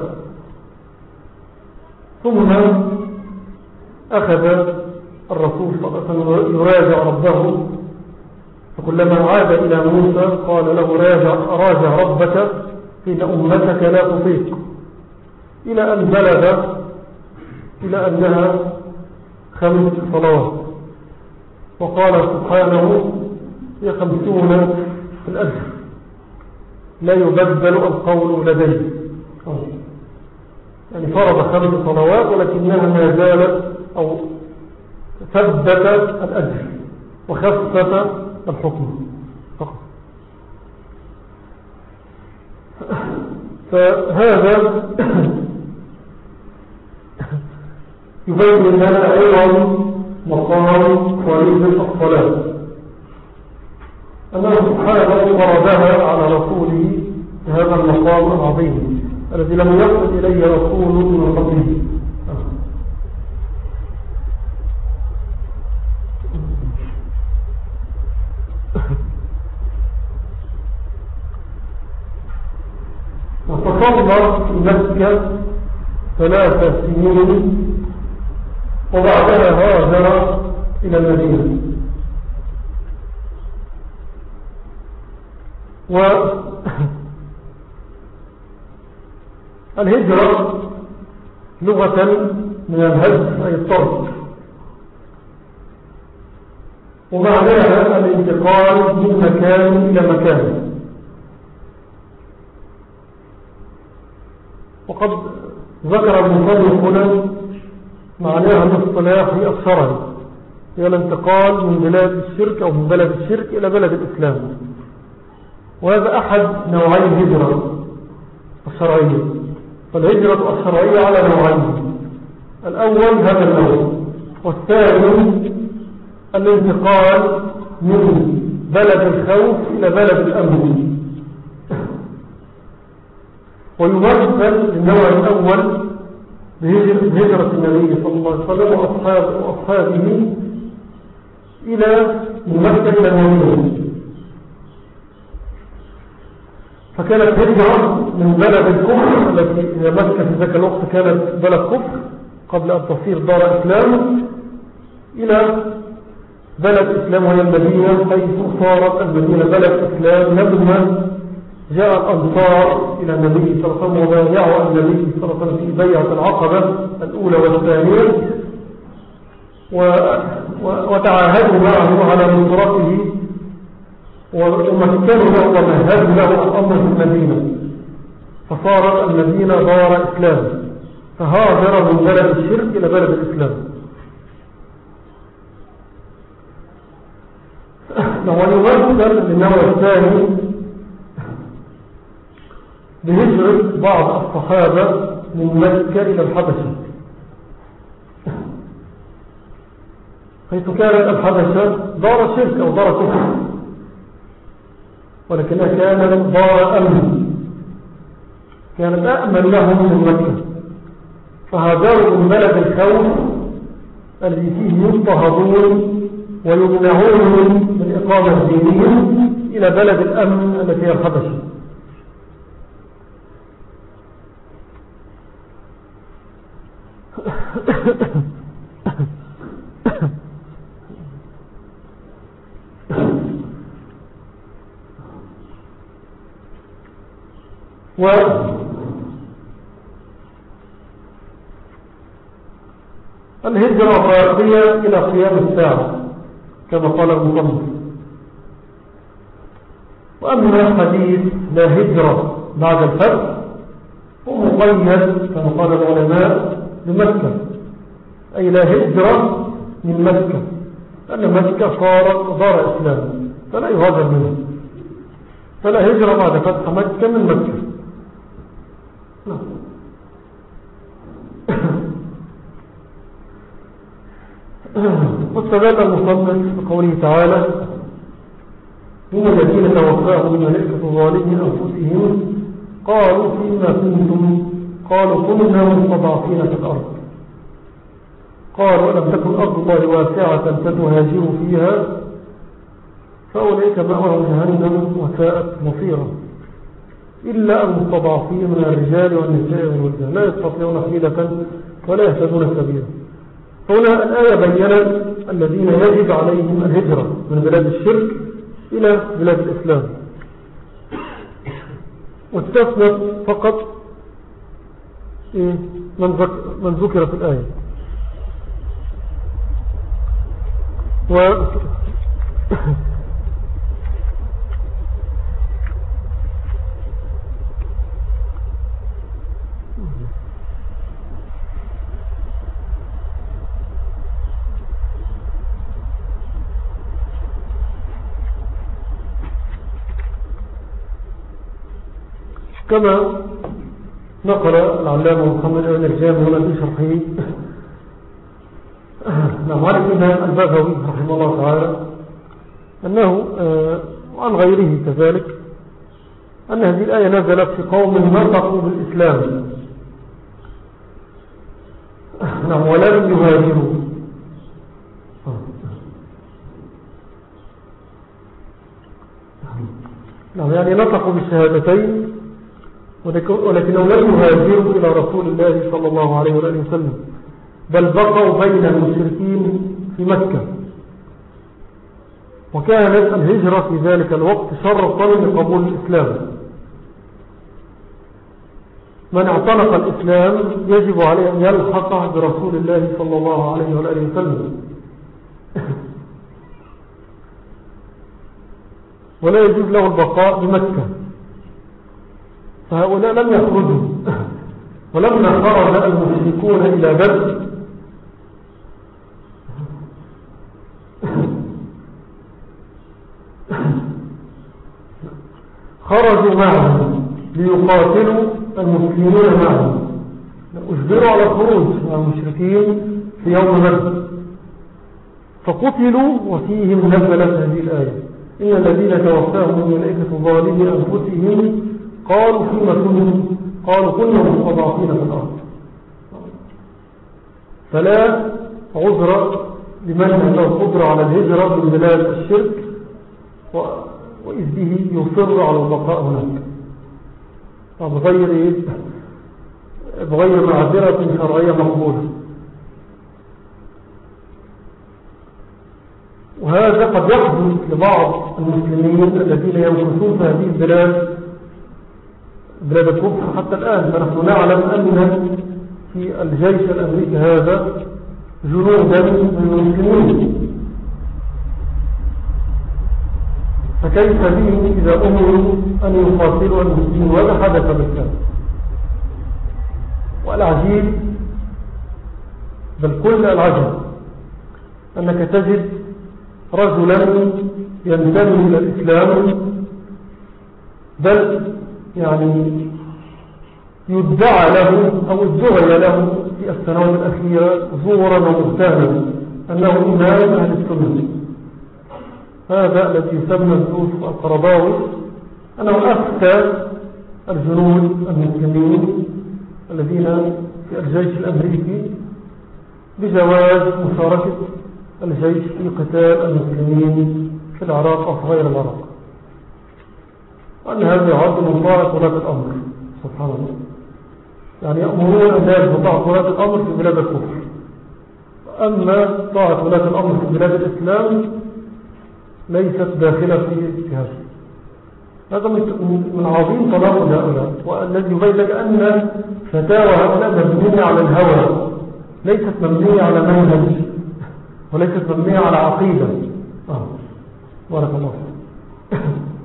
ثم أخذ الرسول صلى الله عليه وسلم يراجع ربه، فكلما عاد إلى موسى قال له راجع, راجع ربك إن أمتك لا تطيق، إلى أن بلغ إلى أنها خمس صلوات. وقال سبحانه هي خمسون في الأجر لا يبدل القول لديه، يعني فرض خمس صلوات ولكنها ما زالت أو ثبت الأجر وخفت الحكم فقط. فهذا يبين لنا أيضا مقام فريضة الصلاة، أنه سبحانه فرضها على رسوله هذا المقام العظيم الذي لم يصل إليه رسول من قبله. وتصلى في مكة ثلاث سنين وبعدها هاجر إلى المدينة. والهجرة لغة من الهجر أي الطرد، ومعناها الانتقال من مكان إلى مكان. وقد ذكر المصنف هنا معناها الاصطلاحي الشرعي هي الانتقال من بلاد الشرك أو من بلد الشرك إلى بلد الإسلام، وهذا أحد نوعي الهجرة الشرعية. فالهجرة الشرعية على نوعين: الأول هذا النوع، والثاني الانتقال من بلد الخوف إلى بلد الأمن. ويمثل النوع الأول بهجرة النبي صلى الله عليه وسلم وأصحابه إلى مكة إلى المدينة، فكانت هجرة من بلد الكفر التي هي مكة في ذاك الوقت كانت بلد كفر قبل أن تصير دار إسلام إلى بلد إسلام وهي المدينة، حيث صارت المدينة بلد إسلام لما جاء الأنصار إلى النبي صلى الله عليه وسلم وبايعوا النبي صلى الله عليه وسلم في بيعة العقبة الأولى والثانية، وتعاهدوا معه على نصرته ومكنوا له ومهدوا له الأمر في المدينة، فصارت المدينة دار إسلام، فهاجر من بلد الشرك إلى بلد الإسلام. ويمثل النوع الثاني بهجرة بعض الصحابة من مكة إلى الحبشة، حيث كانت الحبشة دار شرك أو دار كفر، ولكنها كانت دار أمن، كانت أأمن لهم من مكة، فهاجروا من بلد الخوف الذي فيه يضطهدون ويمنعون من إقامة دينهم إلى بلد الأمن التي هي الحبشة. والهجرة باقية إلى قيام الساعة كما قال المصنف. وأما حديث لا هجرة بعد الفتح هو مقيد كما قال العلماء بمكة، أي لا هجرة من مكة، لأن مكة صارت دار إسلام فلا يهاجر منه، فلا هجرة بعد فتح مكة من مكة. واستدل المصنف بقوله تعالى: هم الذين توفاهم الملائكة ظالمي أنفسهم قالوا فيما كنتم قالوا كنا مستضعفين في الأرض قالوا ألم تكن أرض الله واسعة فتهاجروا فيها فأولئك مأواهم جهنم وساءت مصيرا إلا المستضعفين من الرجال والنساء والولدان لا يستطيعون حيلة ولا يهتدون سبيلا. هنا الآية بيّنت الذين يجب عليهم الهجرة من بلاد الشرك إلى بلاد الإسلام، واستثنت فقط من ذكر في الآية. و كما نقل العلامة محمد بن الجام هنا في شرحه نعم عن الإمام البغوي رحمه الله تعالى أنه وعن غيره كذلك أن هذه الآية نزلت في قوم نطقوا بالإسلام نعم ولم يهاجروا، نعم يعني نطقوا بالشهادتين ولكنهم لم يهاجروا إلى رسول الله صلى الله عليه وآله وسلم، بل بقوا بين المشركين في مكة. وكانت الهجرة في ذلك الوقت شرطا لقبول الإسلام. من اعتنق الإسلام يجب عليه أن يلحق برسول الله صلى الله عليه وآله وسلم، ولا يجوز له البقاء بمكة. فهؤلاء لم يخرجوا. ولما خرج المشركون إلى بدر خرجوا معهم ليقاتلوا المسلمين معهم، أجبروا على الخروج مع المشركين في يوم بدر، فقتلوا وفيهم نزلت هذه الآية: إن الذين توفاهم الملائكة ظالمي أنفسهم قالوا فيما كنتم قالوا كنا مستضعفين في الأرض. فلا عذر لمن عنده قدرة على الهجرة من بلاد الشرك وإذ به يصر على البقاء هناك بغير بغير معذرة شرعية مقبولة. وهذا قد يحدث لبعض المسلمين الذين يمكثون في هذه البلاد بلاد الكفر حتى الآن. فنحن نعلم أن في الجيش الأمريكي هذا جنودا من المسلمين، فكيف بهم إذا أمروا أن يقاتلوا المسلمين؟ وهذا حدث بالفعل. والعجيب بل كل العجب أنك تجد رجلا ينتمي إلى الإسلام، بل يعني يدعى له أو ادعي له في السنوات الأخيرة زورا ومهتما أنه إمام أهل السنة. هذا الذي يسمى الزوف القرضاوي أنه أفتى الجنود المسلمين الذين في الجيش الأمريكي بجواز مشاركة الجيش في قتال المسلمين في العراق أو في غير العراق، وأن هذا يعد من طاعة ولاة الأمر. سبحان الله، يعني يأمرون الناس بطاعة ولاة الأمر في بلاد الكفر، أما طاعة ولاة الأمر في بلاد الإسلام ليست داخلة في هذا. هذا من عظيم تناقض هؤلاء، والذي يبين لك أن فتاوى هؤلاء مبنية على الهوى، ليست مبنية على منهج، وليست مبنية على عقيدة. آه. بارك الله فيك.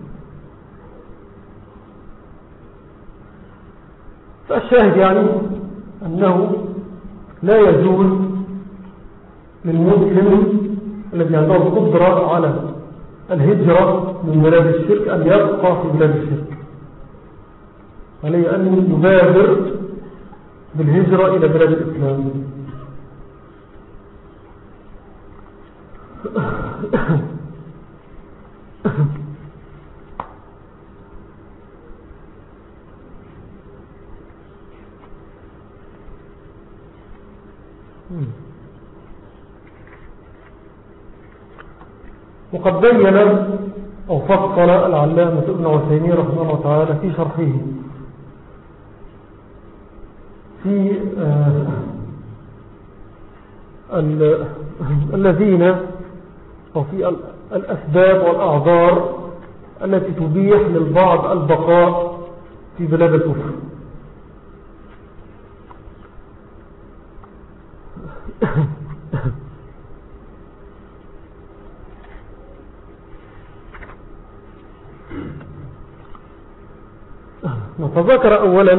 فالشاهد يعني أنه لا يجوز للمسلم الذي عنده قدرة على الهجرة من بلاد الشرك أن يبقى في بلاد الشرك، عليه أن يبادر بالهجرة إلى بلاد الإسلام. وقد بين أو فصل العلامة ابن عثيمين رحمه الله تعالى في شرحه في آه الذين أو في الأسباب والأعذار التي تبيح للبعض البقاء في بلاد الكفر. نتذكر أولا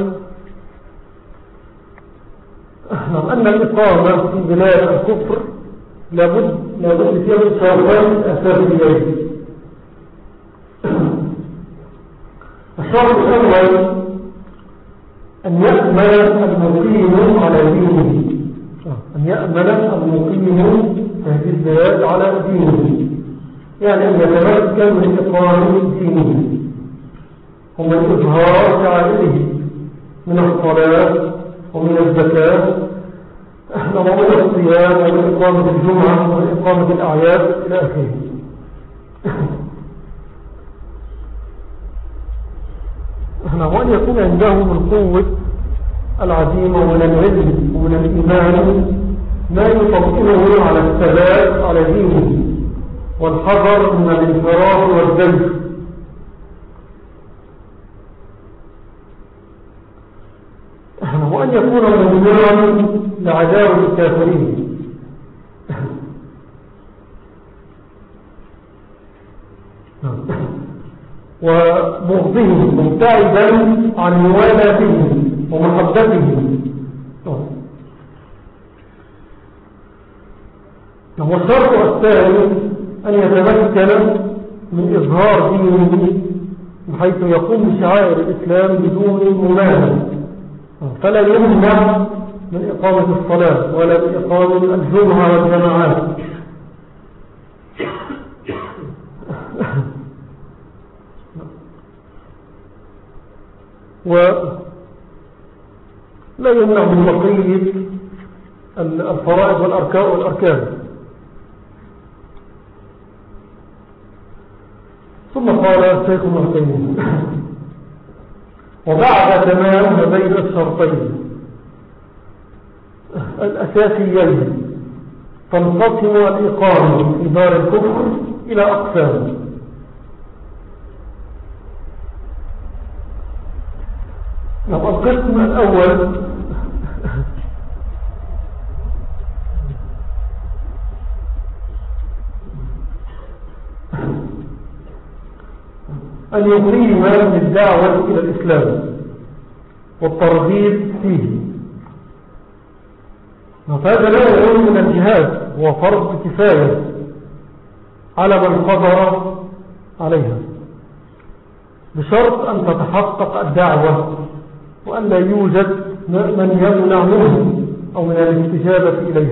أن الإقامة في بلاد الكفر لابد لابد فيها من شرطين أساسيين. الشرط الأول أن يأمن المقيم على دينه، أن يأمن المقيم في هذه البلاد على دينه، يعني أن يتمكن من إقامة دينه ومن إظهار شعائره من الصلاة ومن الزكاة ومن الصيام ومن إقامة الجمعة ومن إقامة الأعياد إلى آخره. وأن وأن يكون عنده من قوة العزيمة ومن العلم ومن الإيمان ما يطمئنه على الثبات على دينه والحذر من الانفراد والزيف. وأن يكون مجموعا لعداوة الكافرين ومغضهم مبتعدا عن موالاتهم ومحبتهم. والشرط الثاني أن يتمكن من إظهار دينه بحيث يقوم بشعائر الإسلام بدون ممانعة، فلا يمنع من إقامة الصلاة ولا من إقامة الجمعة والجماعات. ولا يمنع من بقية الفرائض والأركان. ثم قال الشيخ ابن تيمية: وبعد تمام بين الشرطين الأساسيين تنقسم الإقامة في دار الكفر إلى أقسام. القسم الأول أن يقيم الدعوة إلى الإسلام والترغيب فيه، فهذا لا يعود من الجهاد، هو فرض كفاية على من قدر عليها، بشرط أن تتحقق الدعوة وأن لا يوجد من يمنع منه أو من الاستجابة إليها.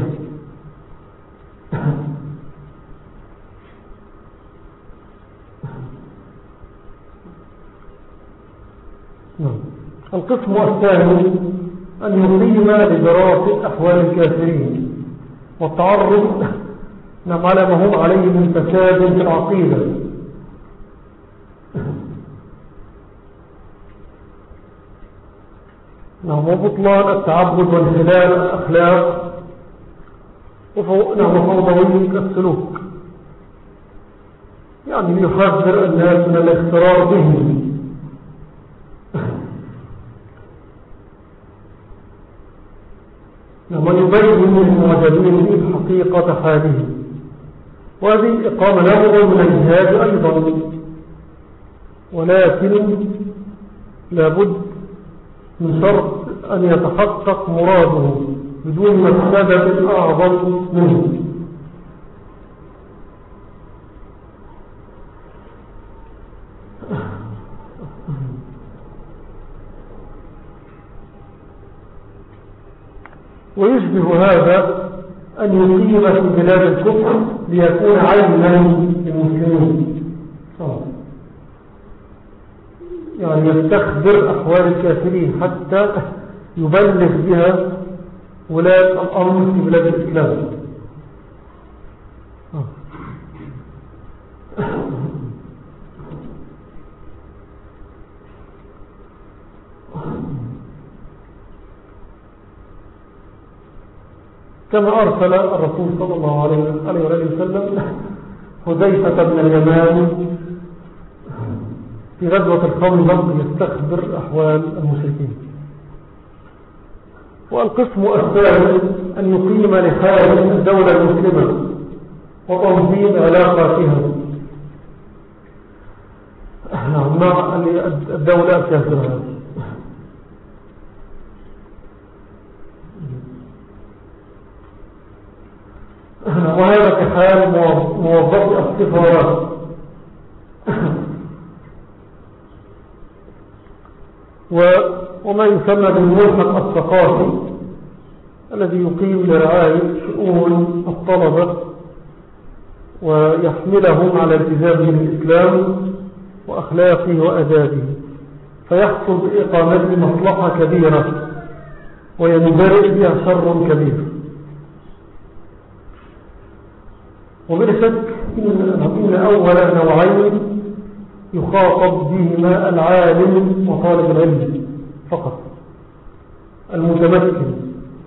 القسم الثاني أن يقيم لدراسة أحوال الكافرين والتعرف على ما هم عليه من فساد في العقيدة، وبطلان التعبد وانحلال الأخلاق وفوضوية السلوك، يعني يحذر الناس من الاغترار بهم ويبين للمعجبين حقيقة حاله. وهذه الإقامة نوع من الجهاد أيضا، ولكن لابد من شرط أن يتحقق مراده بدون مفسدة أعظم منه. ويشبه هذا أن يقيم في بلاد الكفر ليكون عينا للمسلمين، يعني يستخبر أحوال الكافرين حتى يبلغ بها ولاة الأمر في بلاد الإسلام. كما أرسل الرسول صلى الله عليه وسلم حذيفة بن اليمان في غزوة الخندق يستخبر أحوال المشركين. والقسم الثالث أن يقيم لخارج الدولة المسلمة وتنظيم علاقاتها مع الدولة الكافرة. وهذا كحال موظف السفارات وما يسمى بالملحق الثقافي الذي يقيم لرعاية شؤون الطلبة ويحملهم على التزامهم بالإسلام وأخلاقه وأدابه، فيحصل بإقامته مصلحة كبيرة وينبرئ بها شر كبير. وبلا شك إن أول نوعين يخاطب بهما العالم وطالب العلم فقط المتمكن،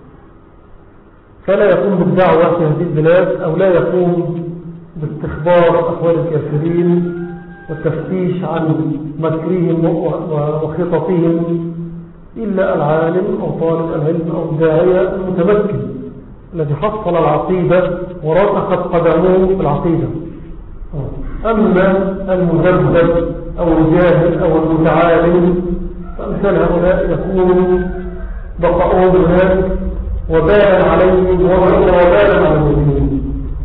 فلا يقوم بالدعوة في هذه البلاد، أو لا يقوم باستخبار أحوال الكافرين والتفتيش عن مكرهم وخططهم إلا العالم أو طالب العلم أو الداعية المتمكن الذي حصل العقيدة ورسخت قدمه في العقيدة. أما المذبذب أو الجاهل أو المتعالم فأمثال هؤلاء يكون بقاؤهم هناك وبالا عليهم وبالا على المسلمين.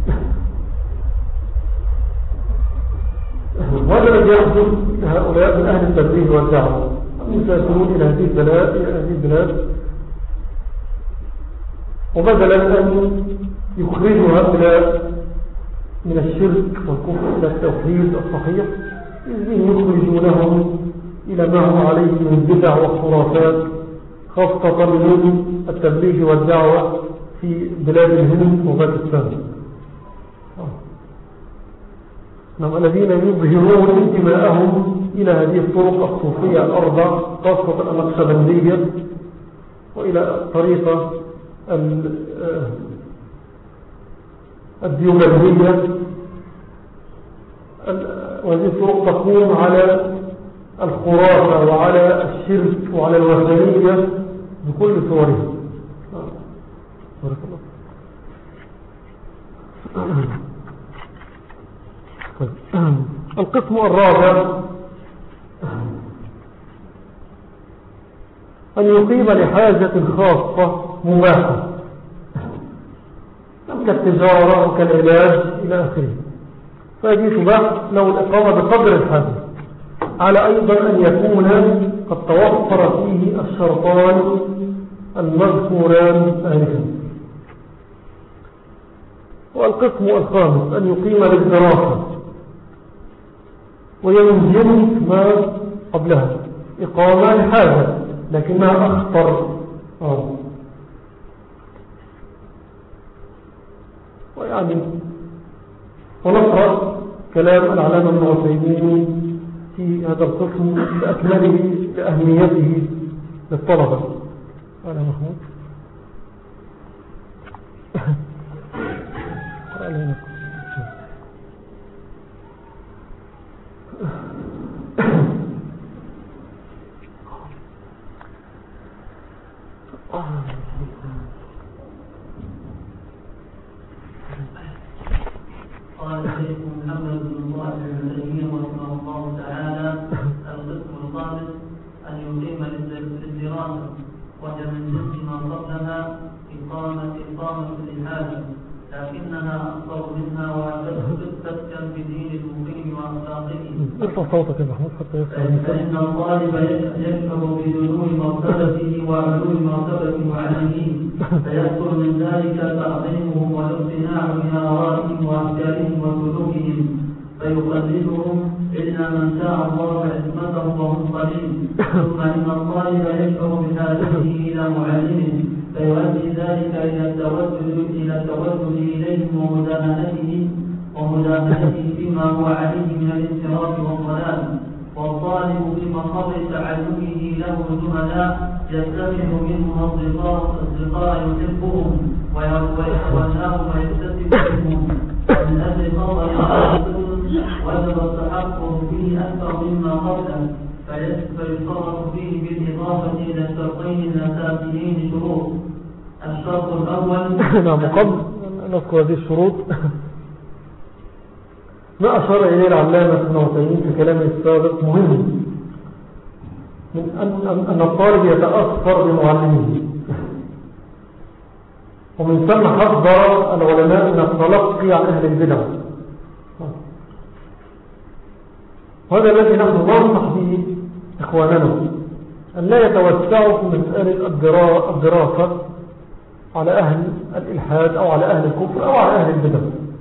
وهذا الذي يحدث لهؤلاء من أهل التبليغ والدعوة، يسافرون إلى هذه البلاد إلى هذه البلاد وبدلا أن يخرجوا هؤلاء من الشرك والكفر إلى التوحيد الصحيح، إذن يخرجونهم إلى ما هو عليه من بدع وخرافات، خاصة من التبليغ والدعوة في بلاد الهند وباكستان. نعم، الذين يظهرون انتماءهم إلى هذه الطرق الصوفية الأربع، خاصة النقشبندية، وإلى الطريقة الديوبندية، وهذه الطرق تقوم على الخرافة وعلى الشرك وعلى الوثنية بكل صورها. بارك الله. القسم الرابع أن يقيم لحاجة خاصة مباحة كالتجارة أو كالعلاج إلى آخره، فهذه تباح له الإقامة بقدر الحاجة، على أيضا أن يكون قد توفر فيه الشرطان المذكوران آنفا. والقسم الخامس أن يقيم للدراسة، وينجم ما قبلها إقامة لحاجة لكنها أخطر. آه. ويعني ونقرأ كلام العلامة ابن عثيمين في هذا القسم بأكمله لأهميته للطلبة. قال محمود قال لنا قال الشيخ محمد بن صالح العثيمين رحمه الله تعالى: القسم الخامس أن يقيم للدراسة، وهي من جنس ما قبلها إقامة إقامة الحاجة، لكنها أكثر منها وتسكن في دين المقيم وأخلاقه. ارفع صوتك يا محمود حتى يسمع. فإن الطالب يشعر بدنو مرتبته وعلو مرتبته عليه، فيحصل من ذلك تعظيمهم والاقتناع بآرائهم وأفكارهم وسلوكهم، فيقلدهم إلا من شاء الله عصمته وهم قليل. ثم إن الطالب يشعر بحاجته إلى معلمه، فيؤدي ذلك إلى التوجه إلى التوجه إليهم ومداهنته ومداهنته فيما هو عليه من الانحراف والضلال. والطالب في مقر تعلمه له زملاء يتخذ منهم أصدقاء أصدقاء يحبهم ويتولاهم ويكتسب منهم، ومن أجل نظر وجب التحقق فيه أكثر مما قبله، فيصرف فيه بالإضافة إلى الشرطين الأساسيين شروط. الشرط الأول نعم، قبل نذكر هذه الشروط ما أشار إليه العلامة ابن عثيمين في كلامه السابق مهم، من أن, أن الطالب يتأثر بمعلمه، ومن ثم حذر العلماء من التلقي عن أهل البدع. وهذا الذي نحن ننصح به إخواننا، أن لا يتوسعوا في مسألة الدراسة على أهل الإلحاد أو على أهل الكفر أو على أهل البدع.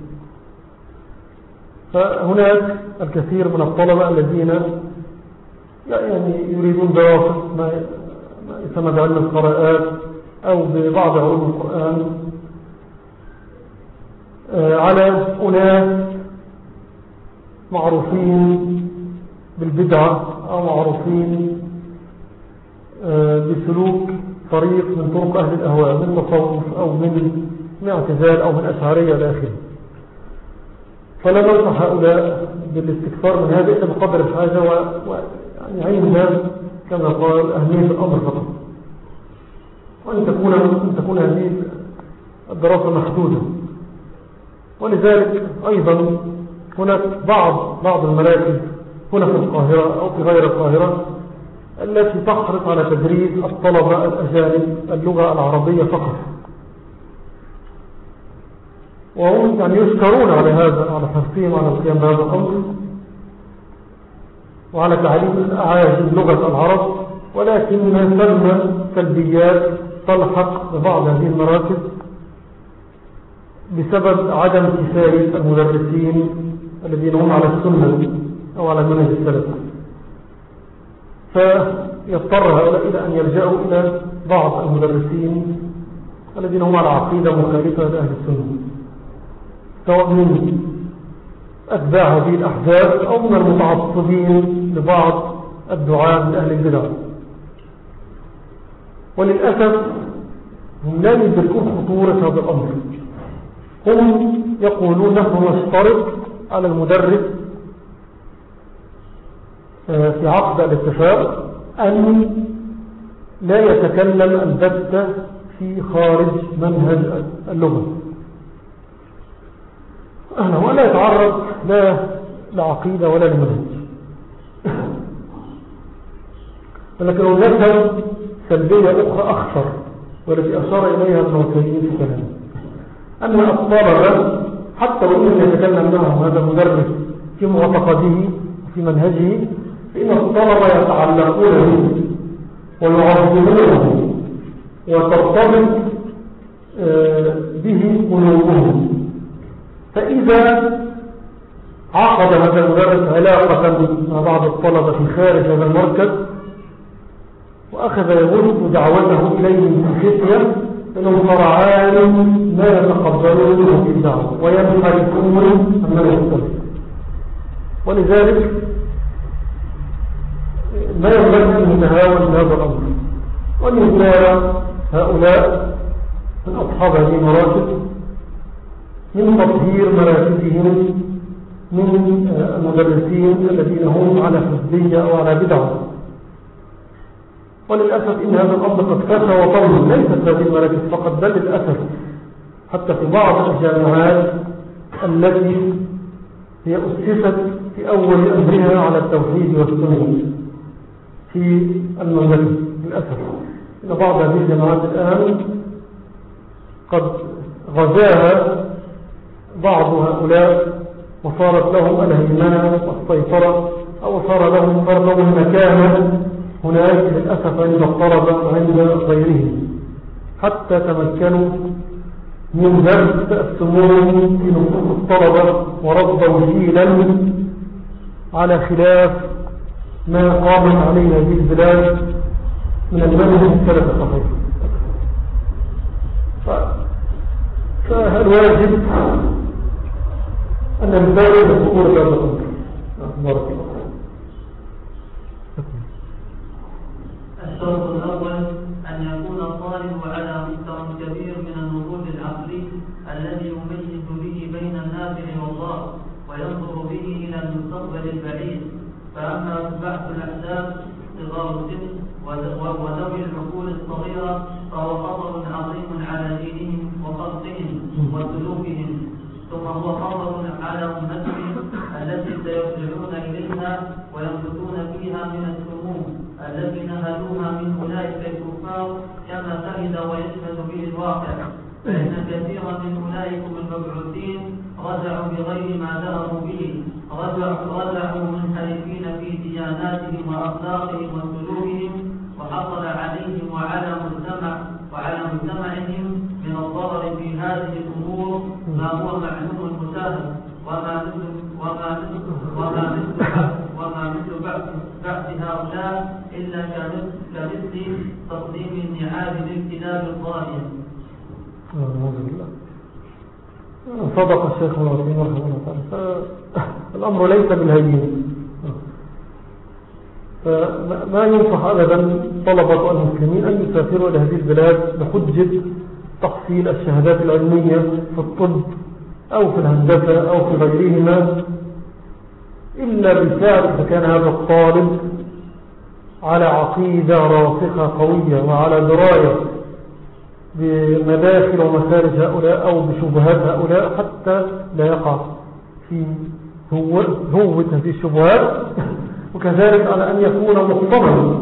فهناك الكثير من الطلبة الذين يعني يريدون دراسة ما يسمى بعلم القراءات أو ببعض علوم القرآن على أناس معروفين بالبدعة أو معروفين بسلوك طريق من طرق أهل الأهواء من تصوف أو من من اعتزال أو من أشعرية الآخر. فلا ننصح هؤلاء بالاستكثار من هذا إلا بقدر الحاجة ويعني عين كما قال أهمية الأمر فقط، وأن تكون, أن تكون هذه الدراسة محدودة. ولذلك أيضا هناك بعض بعض المراكز هنا في القاهرة أو في غير القاهرة التي تحرص على تدريس الطلبة الأجانب اللغة العربية فقط، وهم يعني يشكرون على هذا، على حرصهم على القيام بهذا الأمر وعلى تعليم الأعاجم لغة العرب. ولكن ثم سلبيات تلحق ببعض هذه المراكز بسبب عدم كفاية المدرسين الذين هم على السنة أو على منهج السلف، فيضطر هؤلاء إلى أن يلجأوا إلى بعض المدرسين الذين هم على عقيدة مخالفة لأهل السنة، سواء من أتباع هذه الأحزاب أو من المتعصبين لبعض الدعاة من أهل البدع. وللأسف هم لا يدركون خطورة هذا الأمر. هم يقولون نحن نشترط على المدرس في عقد الاتفاق أن لا يتكلم البتة في خارج منهج اللغة، ولا يتعرض لا لعقيدة ولا لمنهج. ولكن هناك سلبية أخرى أخطر والتي أشار إليها ابن عثيمين في كلامه، أن الطلبة حتى وإن يتكلم معهم هذا المدرس في معتقده وفي منهجه، فإن الطلبة يتعلقون به ويعظمونه وترتبط به قلوبهم. فإذا عقد هذا المدرس علاقة مع بعض الطلبة في خارج هذا المركز وأخذ يبث دعوته إليهم في خفية، فإنهم فرعان ما يتقبلون في الدعوة وينحرفون عما يختلف. ولذلك ما ينبغي أن نتهاون بهذا الأمر، وأن يختار هؤلاء من أصحاب هذه المراكز من تطهير مراكزهم من المدرسين الذين هم على حزبية أو على بدعة. وللأسف إن هذا الأمر قد فشى وطول، ليست هذه المراكز فقط بل للأسف حتى في بعض الجامعات التي هي أسست في أول أمرها على التوحيد والسنة في المملكة. للأسف إن بعض هذه الجامعات الآن قد غزاها بعض هؤلاء وصارت لهم الهيمنة والسيطرة، أو صار لهم صار لهم مكانة هناك للأسف عند الطلبة وعند غيرهم، حتى تمكنوا من درس السموم في نصوص الطلبة وربوا جيلا على خلاف ما قامت عليه هذه البلاد من المنهج السلف الصحيح. فالواجب أن نبدأ بخطورة هذا الأمر. بارك الله. الشرط الأول أن يكون الطالب على مستوى كبير من النضوج العقلي الذي يميز به بين النافع والله وينظر به إلى المستقبل البعيد. فأما بعث الأحزاب صغار السن وذوي العقول الصغيرة فهو خطر عظيم على دينهم وخلقهم وسلوكهم، ثم هو خطر على أمتهم التي سيرجعون إليها وينبتون فيها من السموم التي نهلوها من أولئك الكفار كما شهد ويشهد به الواقع. فإن كثيرا من أولئكم المبعوثين رجعوا بغير ما ذهبوا به، رجعوا, رجعوا منحرفين في دياناتهم وأخلاقهم وسلوكهم، وحصل عليهم وعلى مجتمع وعلى مجتمعهم من الضرر في هذه الأمور ما هو معلوم مشاهد، وما مثل وما مثل وما مثل وما مثل بعث هؤلاء إلا كمثل تقديم النعال للكلاب الضالية. صدق الشيخ ابن عثيمين رحمه الله تعالى. الأمر ليس بالهين، فما ينصح أبدا طلبة المسلمين أن يسافروا إلى هذه البلاد بحجة تحصيل الشهادات العلمية في الطب أو في الهندسة أو في غيرهما، إلا بالفعل إذا كان هذا الطالب على عقيدة راسخة قوية وعلى دراية بمداخل ومخارج هؤلاء أو بشبهات هؤلاء حتى لا يقع في هوة هذه الشبهات، وكذلك على أن يكون مقتضى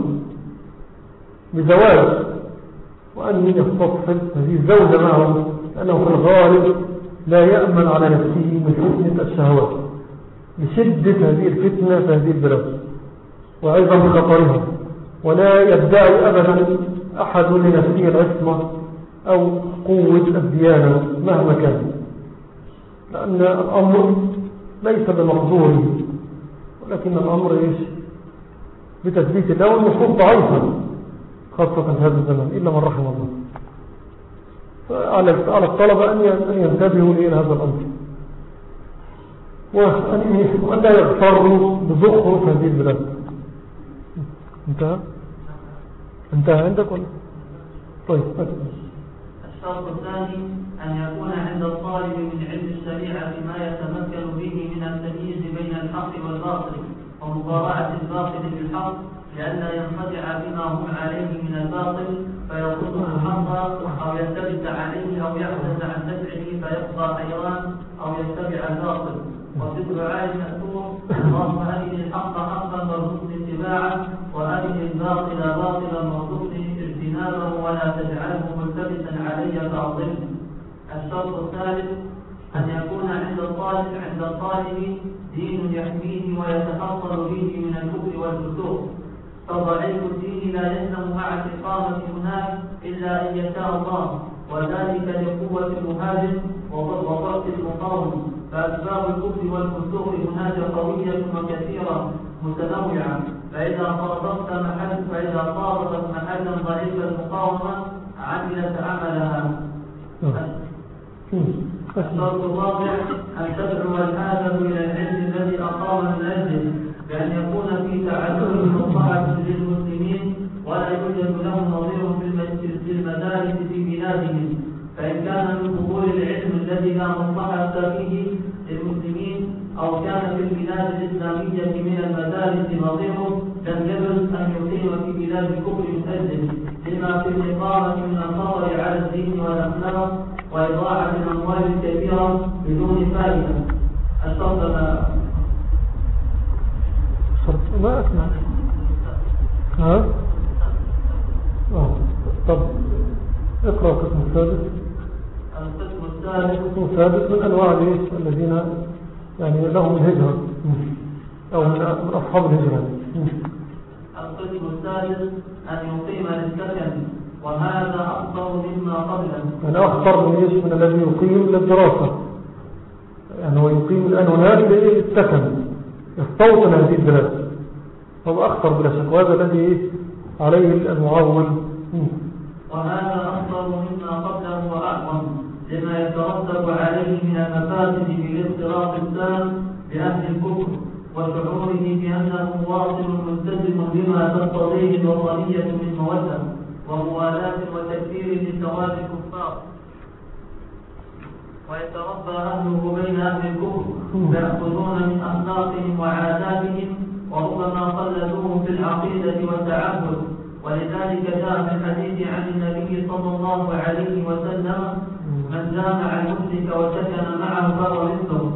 بزواج وأن يستصحب هذه الزوجة معه، لأنه في الغالب لا يأمن على نفسه من فتنة الشهوات لشدة هذه الفتنة في هذه البلاد وأيضا بخطرها، ولا يدعي أبدا أحد لنفسه العصمة أو قوة الديانة مهما كان، لأن الأمر ليس بمقدوره، ولكن الأمر إيش بتثبيت الله، والنصوص ضعيفة خاصة في هذا الزمن إلا من رحم الله. فعلى الطلبة أن ينتبهوا إلى هذا الأمر، وأن لا يغتروا بزخرف هذه البلاد. انتهى انتهى عندك ولا؟ طيب. الشرط الثاني أن يكون عند الطالب من علم الشريعة ما يتمكن به من التمييز بين الحق والباطل ومضارعة الباطل بالحق، لئلا ينخدع بما هم عليه من الباطل فيظن الحق أو يلتبس عليه أو يحدث عن نفعه فيبقى حيران أو يتبع الباطل. وفي الدعاء المأثور: اللهم أرني الحق حقا وارزقني اتباعه، وأرني الباطل باطلا وارزقني اجتنابه، ولا تجعله ملتبسا علي فأضل. الشرط الثالث أن يكون عند الطالب عند الطالب دين يحميه ويتحصل به من الكفر والفسوق، فضعيف الدين لا يلزم مع الإقامة هناك إلا أن يشاء الله، وذلك لقوة المهاجم وضبط المقاوم، فأسباب الكفر والفسوق هناك قوية وكثيرة متنوعة، فإذا صادفت محل فإذا صادفت محلا ضعيف المقاومة عملت عملها. الشرط الرابع أن تدعو الحاجة إلى العلم الذي أقام من أجله، بأن يكون في تعلم مصلحة للمسلمين ولا يوجد له نظير في المدارس في بلادهم، فإن كان من فضول العلم الذي لا مصلحة فيه للمسلمين أو كان في البلاد الإسلامية من المدارس نظيره لم يجوز أن يقيم في بلاد الكفر من أجله، لما في الإقامة من الخطر على الدين والأخلاق وإضاعة الأموال الكبيرة بدون فائدة. الشرط ما ما أسمع ها آه. طب اقرأ القسم السادس. القسم الثالث القسم السادس من أنواع الذين يعني لهم الهجرة أو من أصحاب الهجرة. القسم الثالث أن يقيم للسكن، وهذا أكثر مما قبله. يعني أخطر من إيش؟ من الذي يقيم للدراسة، يعني هو يقيم الآن هناك للسكن يستوطن هذه البلاد، هو أخطر بلا شك، وهذا الذي عليه المعول. وهذا أكثر مما قبله وأعظم لما يترتب عليه من المفاسد بالاختلاط التام بأهل الكفر وشعوره بأنه واصل ملتزم بما تقتضيه الوطنية من مودة وموالاة وتكفير لسواد الكفار، ويتربى أهله بين أهل الكفر فيأخذون من أخلاقهم وعاداتهم وربما قلدوهم في العقيدة والتعبد. ولذلك جاء في الحديث عن النبي صلى الله عليه وسلم: من جامع المشرك وسكن معه فهو مثله.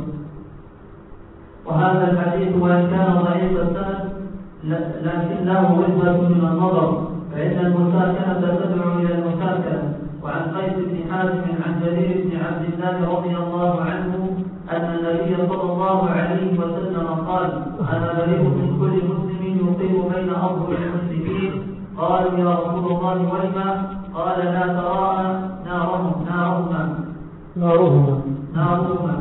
وهذا الحديث وإن كان ضعيف السند لكن له وجهة من النظر، فإن المساكنة تدعو إلى المساكنة. وعن قيس بن حازم عن جرير بن عبد الله رضي الله عنه أن النبي صلى الله عليه وسلم قال: أنا بريء من كل مسلم يقيم بين أظهر المشركين. قالوا: يا رسول الله ولما؟ قال: لا تراءى نارهم نارهما نارهما نارهما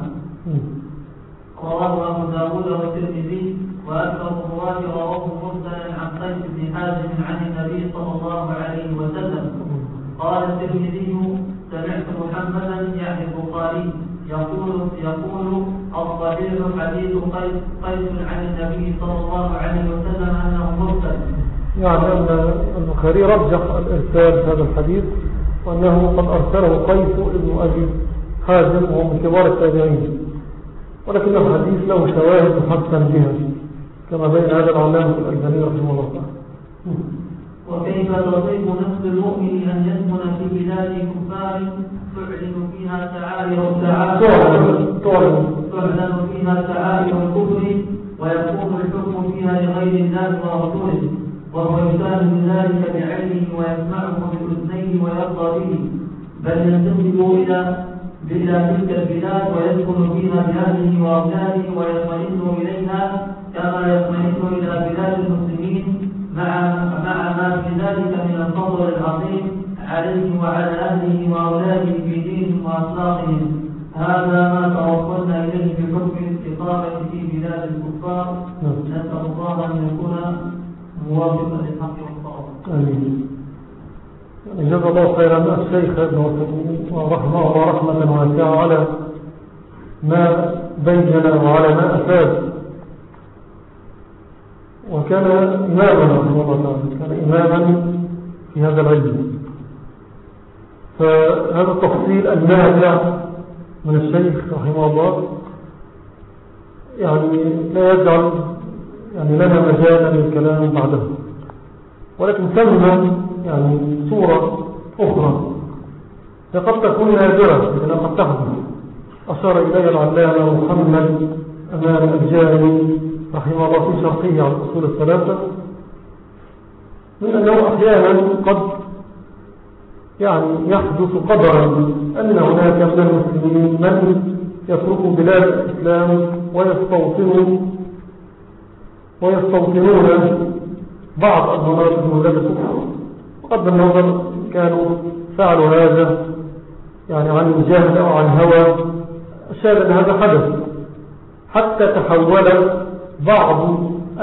رواه أبو داود والترمذي، وأكثر الرواة رواه مرسلا عن قيس بن حازم عن النبي صلى الله عليه وسلم. قال الترمذي: سمعت محمدا يعني البخاري يقول يقول الصحيح حديث قيس قيس عن النبي صلى الله عليه وسلم أنه مرسل. يعني أن البخاري رجح الإرسال في هذا الحديث، وأنه قد أرسله قيس ابن أبي حازم وهو من كبار التابعين، ولكن الحديث له شواهد محسن بها كما بين هذا العلامة الألباني رحمه الله تعالى. وكيف تطيب نفس المؤمن أن يسكن في بلاد كفار تعلن فيها تعالي تعلن فيها تعالي الكفر ويكون الحكم فيها لغير الله ورسوله، وهو يشاهد من ذلك بعينه ويسمعه بأذنيه ويرضى به، بل ينتسب إلى إلى تلك البلاد ويسكن فيها بأهله وأولاده ويطمئن إليها كما يطمئن إلى بلاد المسلمين، مع مع ما في ذلك من الفضل العظيم عليه وعلى أهله وأولاده في دينهم وأخلاقهم. هذا ما توصلنا إليه بحكم الاستقامة في بلاد الكفار. نسأل الله أن يكون موافقا للحق والصواب. آمين. جزا الله خيرا الشيخ ابن وسلم ورحمه الله رحمة واسعة على ما بين وعلى ما أفاد، وكان إماما رحمه الله تعالى، كان إماما في هذا العلم. فهذا التفصيل النافع من الشيخ رحمه الله يعني لا يجعل يعني لنا مجالا للكلام بعده، ولكن سمى يعني صورة أخرى قد تكون نادرة لكن قد تحدث. أشار إليها العلامة محمد أمان الجاني رحمه الله في شرحه على الأصول الثلاثة، من أنه أحيانا قد يعني يحدث قدرا أن هناك من المسلمين من يتركوا بلاد الإسلام ويستوطنوا ويستوطنون بعض المناطق من بلاد الكفر، وقد النظر كانوا فعلوا هذا يعني عن الجهل أو عن هوى. الشاهد أن هذا حدث حتى تحول بعض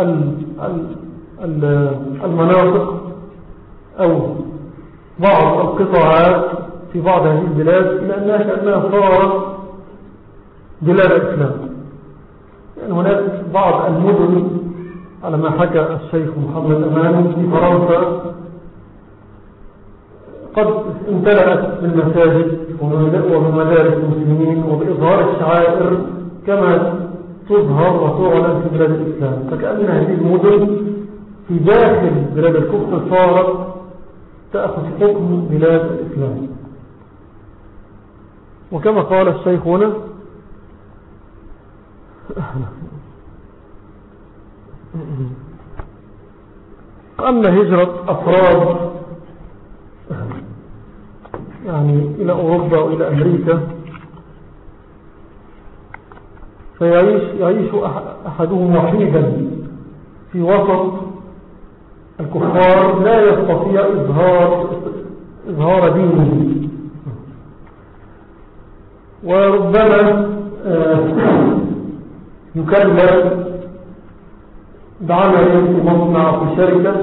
المناطق أو بعض القطاعات في بعض هذه البلاد إلى أنها كأنها صارت بلاد الإسلام. يعني هناك بعض المدن على ما حكى الشيخ محمد أمان في فرنسا قد امتلأت بالمساجد وبمدارس المسلمين وبإظهار الشعائر كما تظهر وتعلن في بلاد الإسلام، فكأن هذه المدن في داخل بلاد الكفر صارت تأخذ حكم بلاد الإسلام. وكما قال الشيخ هنا أن هجرة أفراد يعني إلى أوروبا وإلى أمريكا فيعيش يعيش أحدهم وحيدا في وسط الكفار لا يستطيع إظهار إظهار دينه، وربما يكلف بعمل في مصنع في شركة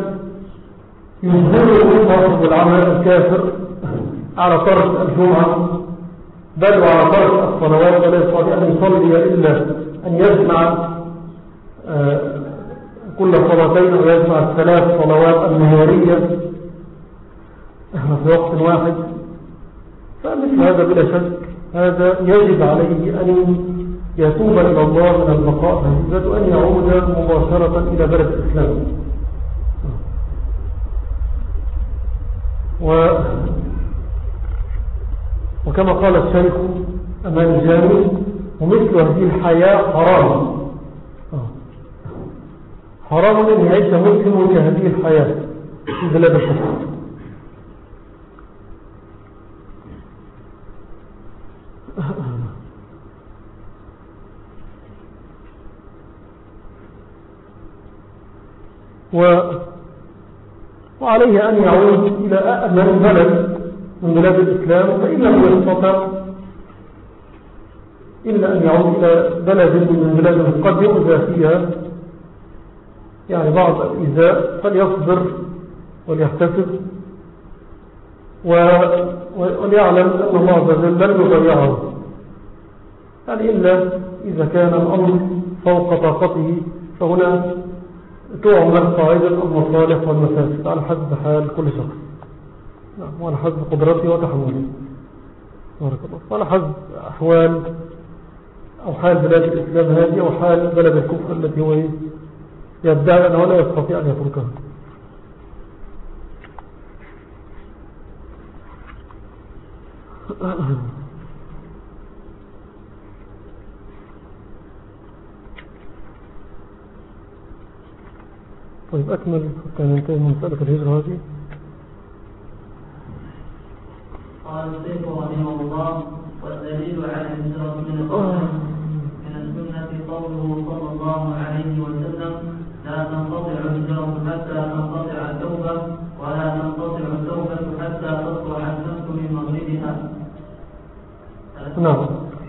يظهره صاحب العمل الكافر على طرف الجمعة بل وعلى طرف الصلوات، ولا يستطيع أن يصلي إلا أن يجمع كل صلاتين ويجمع الثلاث صلوات النهارية في وقت واحد. فمثل هذا بلا شك هذا يجب عليه أن يتوب إلى الله من البقاء فهذا وأن يعود مباشرة إلى بلد الإسلام. و وكما قال الشيخ أمان الجاني ومثل هذه الحياة حرام حرام أن يعيش مسلم كهذه الحياة في بلاد الكفر. و... وعليه أن يعود إلى أأمن بلد من بلاد الإسلام، فإن لم يستطع إلا أن يعود إلى بلد من بلاد قد يؤذى فيها يعني بعض الإيذاء فليصبر وليحتسب وليعلم أن الله عز وجل لن يضيعه. يعني إلا إذا كان الأمر فوق طاقته فهنا تعمل قاعدة المصالح والمفاسد على حسب حال كل شخص وعلى حسب قدرته وتحمله وعلى حسب أحوال أو حال بلاد الإسلام هذه أو حال بلد الكفر التي هو يدعي أنه لا يستطيع أن يتركها. طيب أكمل حتى ننتهي من مسألة الهجرة هذه. قال الشيخ رحمه الله: والدليل على الهجرة من السنة من السنة قوله صلى الله عليه وسلم: لا تنقطع الهجرة حتى تنقطع التوبة، ولا تنقطع التوبة حتى تطلع الشمس من مغربها. نعم.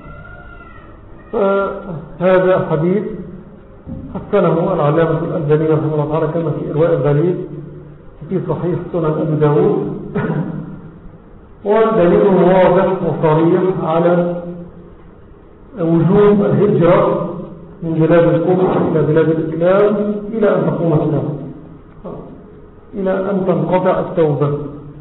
فهذا حديث حسنه العلامة الألباني رحمه الله تعالى كما في إرواء الغليل في صحيح سنن أبي داود، والدليل واضح وصريح على وجوب الهجرة من بلاد الكفر إلى بلاد الإسلام إلى أن تقوم الساعة، إلى أن تنقطع التوبة.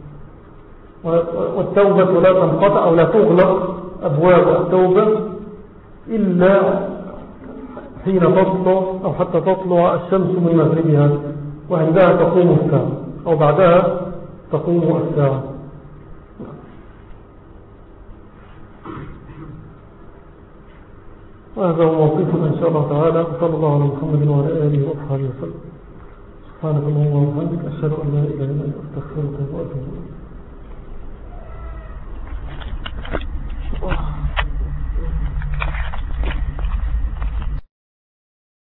والتوبة لا تنقطع أو لا تغلق أبواب التوبة إلا حين تطلع أو حتى تطلع الشمس من مغربها، وعندها تقوم الساعة أو بعدها تقوم الساعة. وهذا هو موقفنا إن شاء الله تعالى. صلى الله على محمد وعلى آله وصحبه وسلم. سبحانك اللهم وبحمدك، أشهد أن لا إله إلا أنت، أستغفرك وأتوب إليك.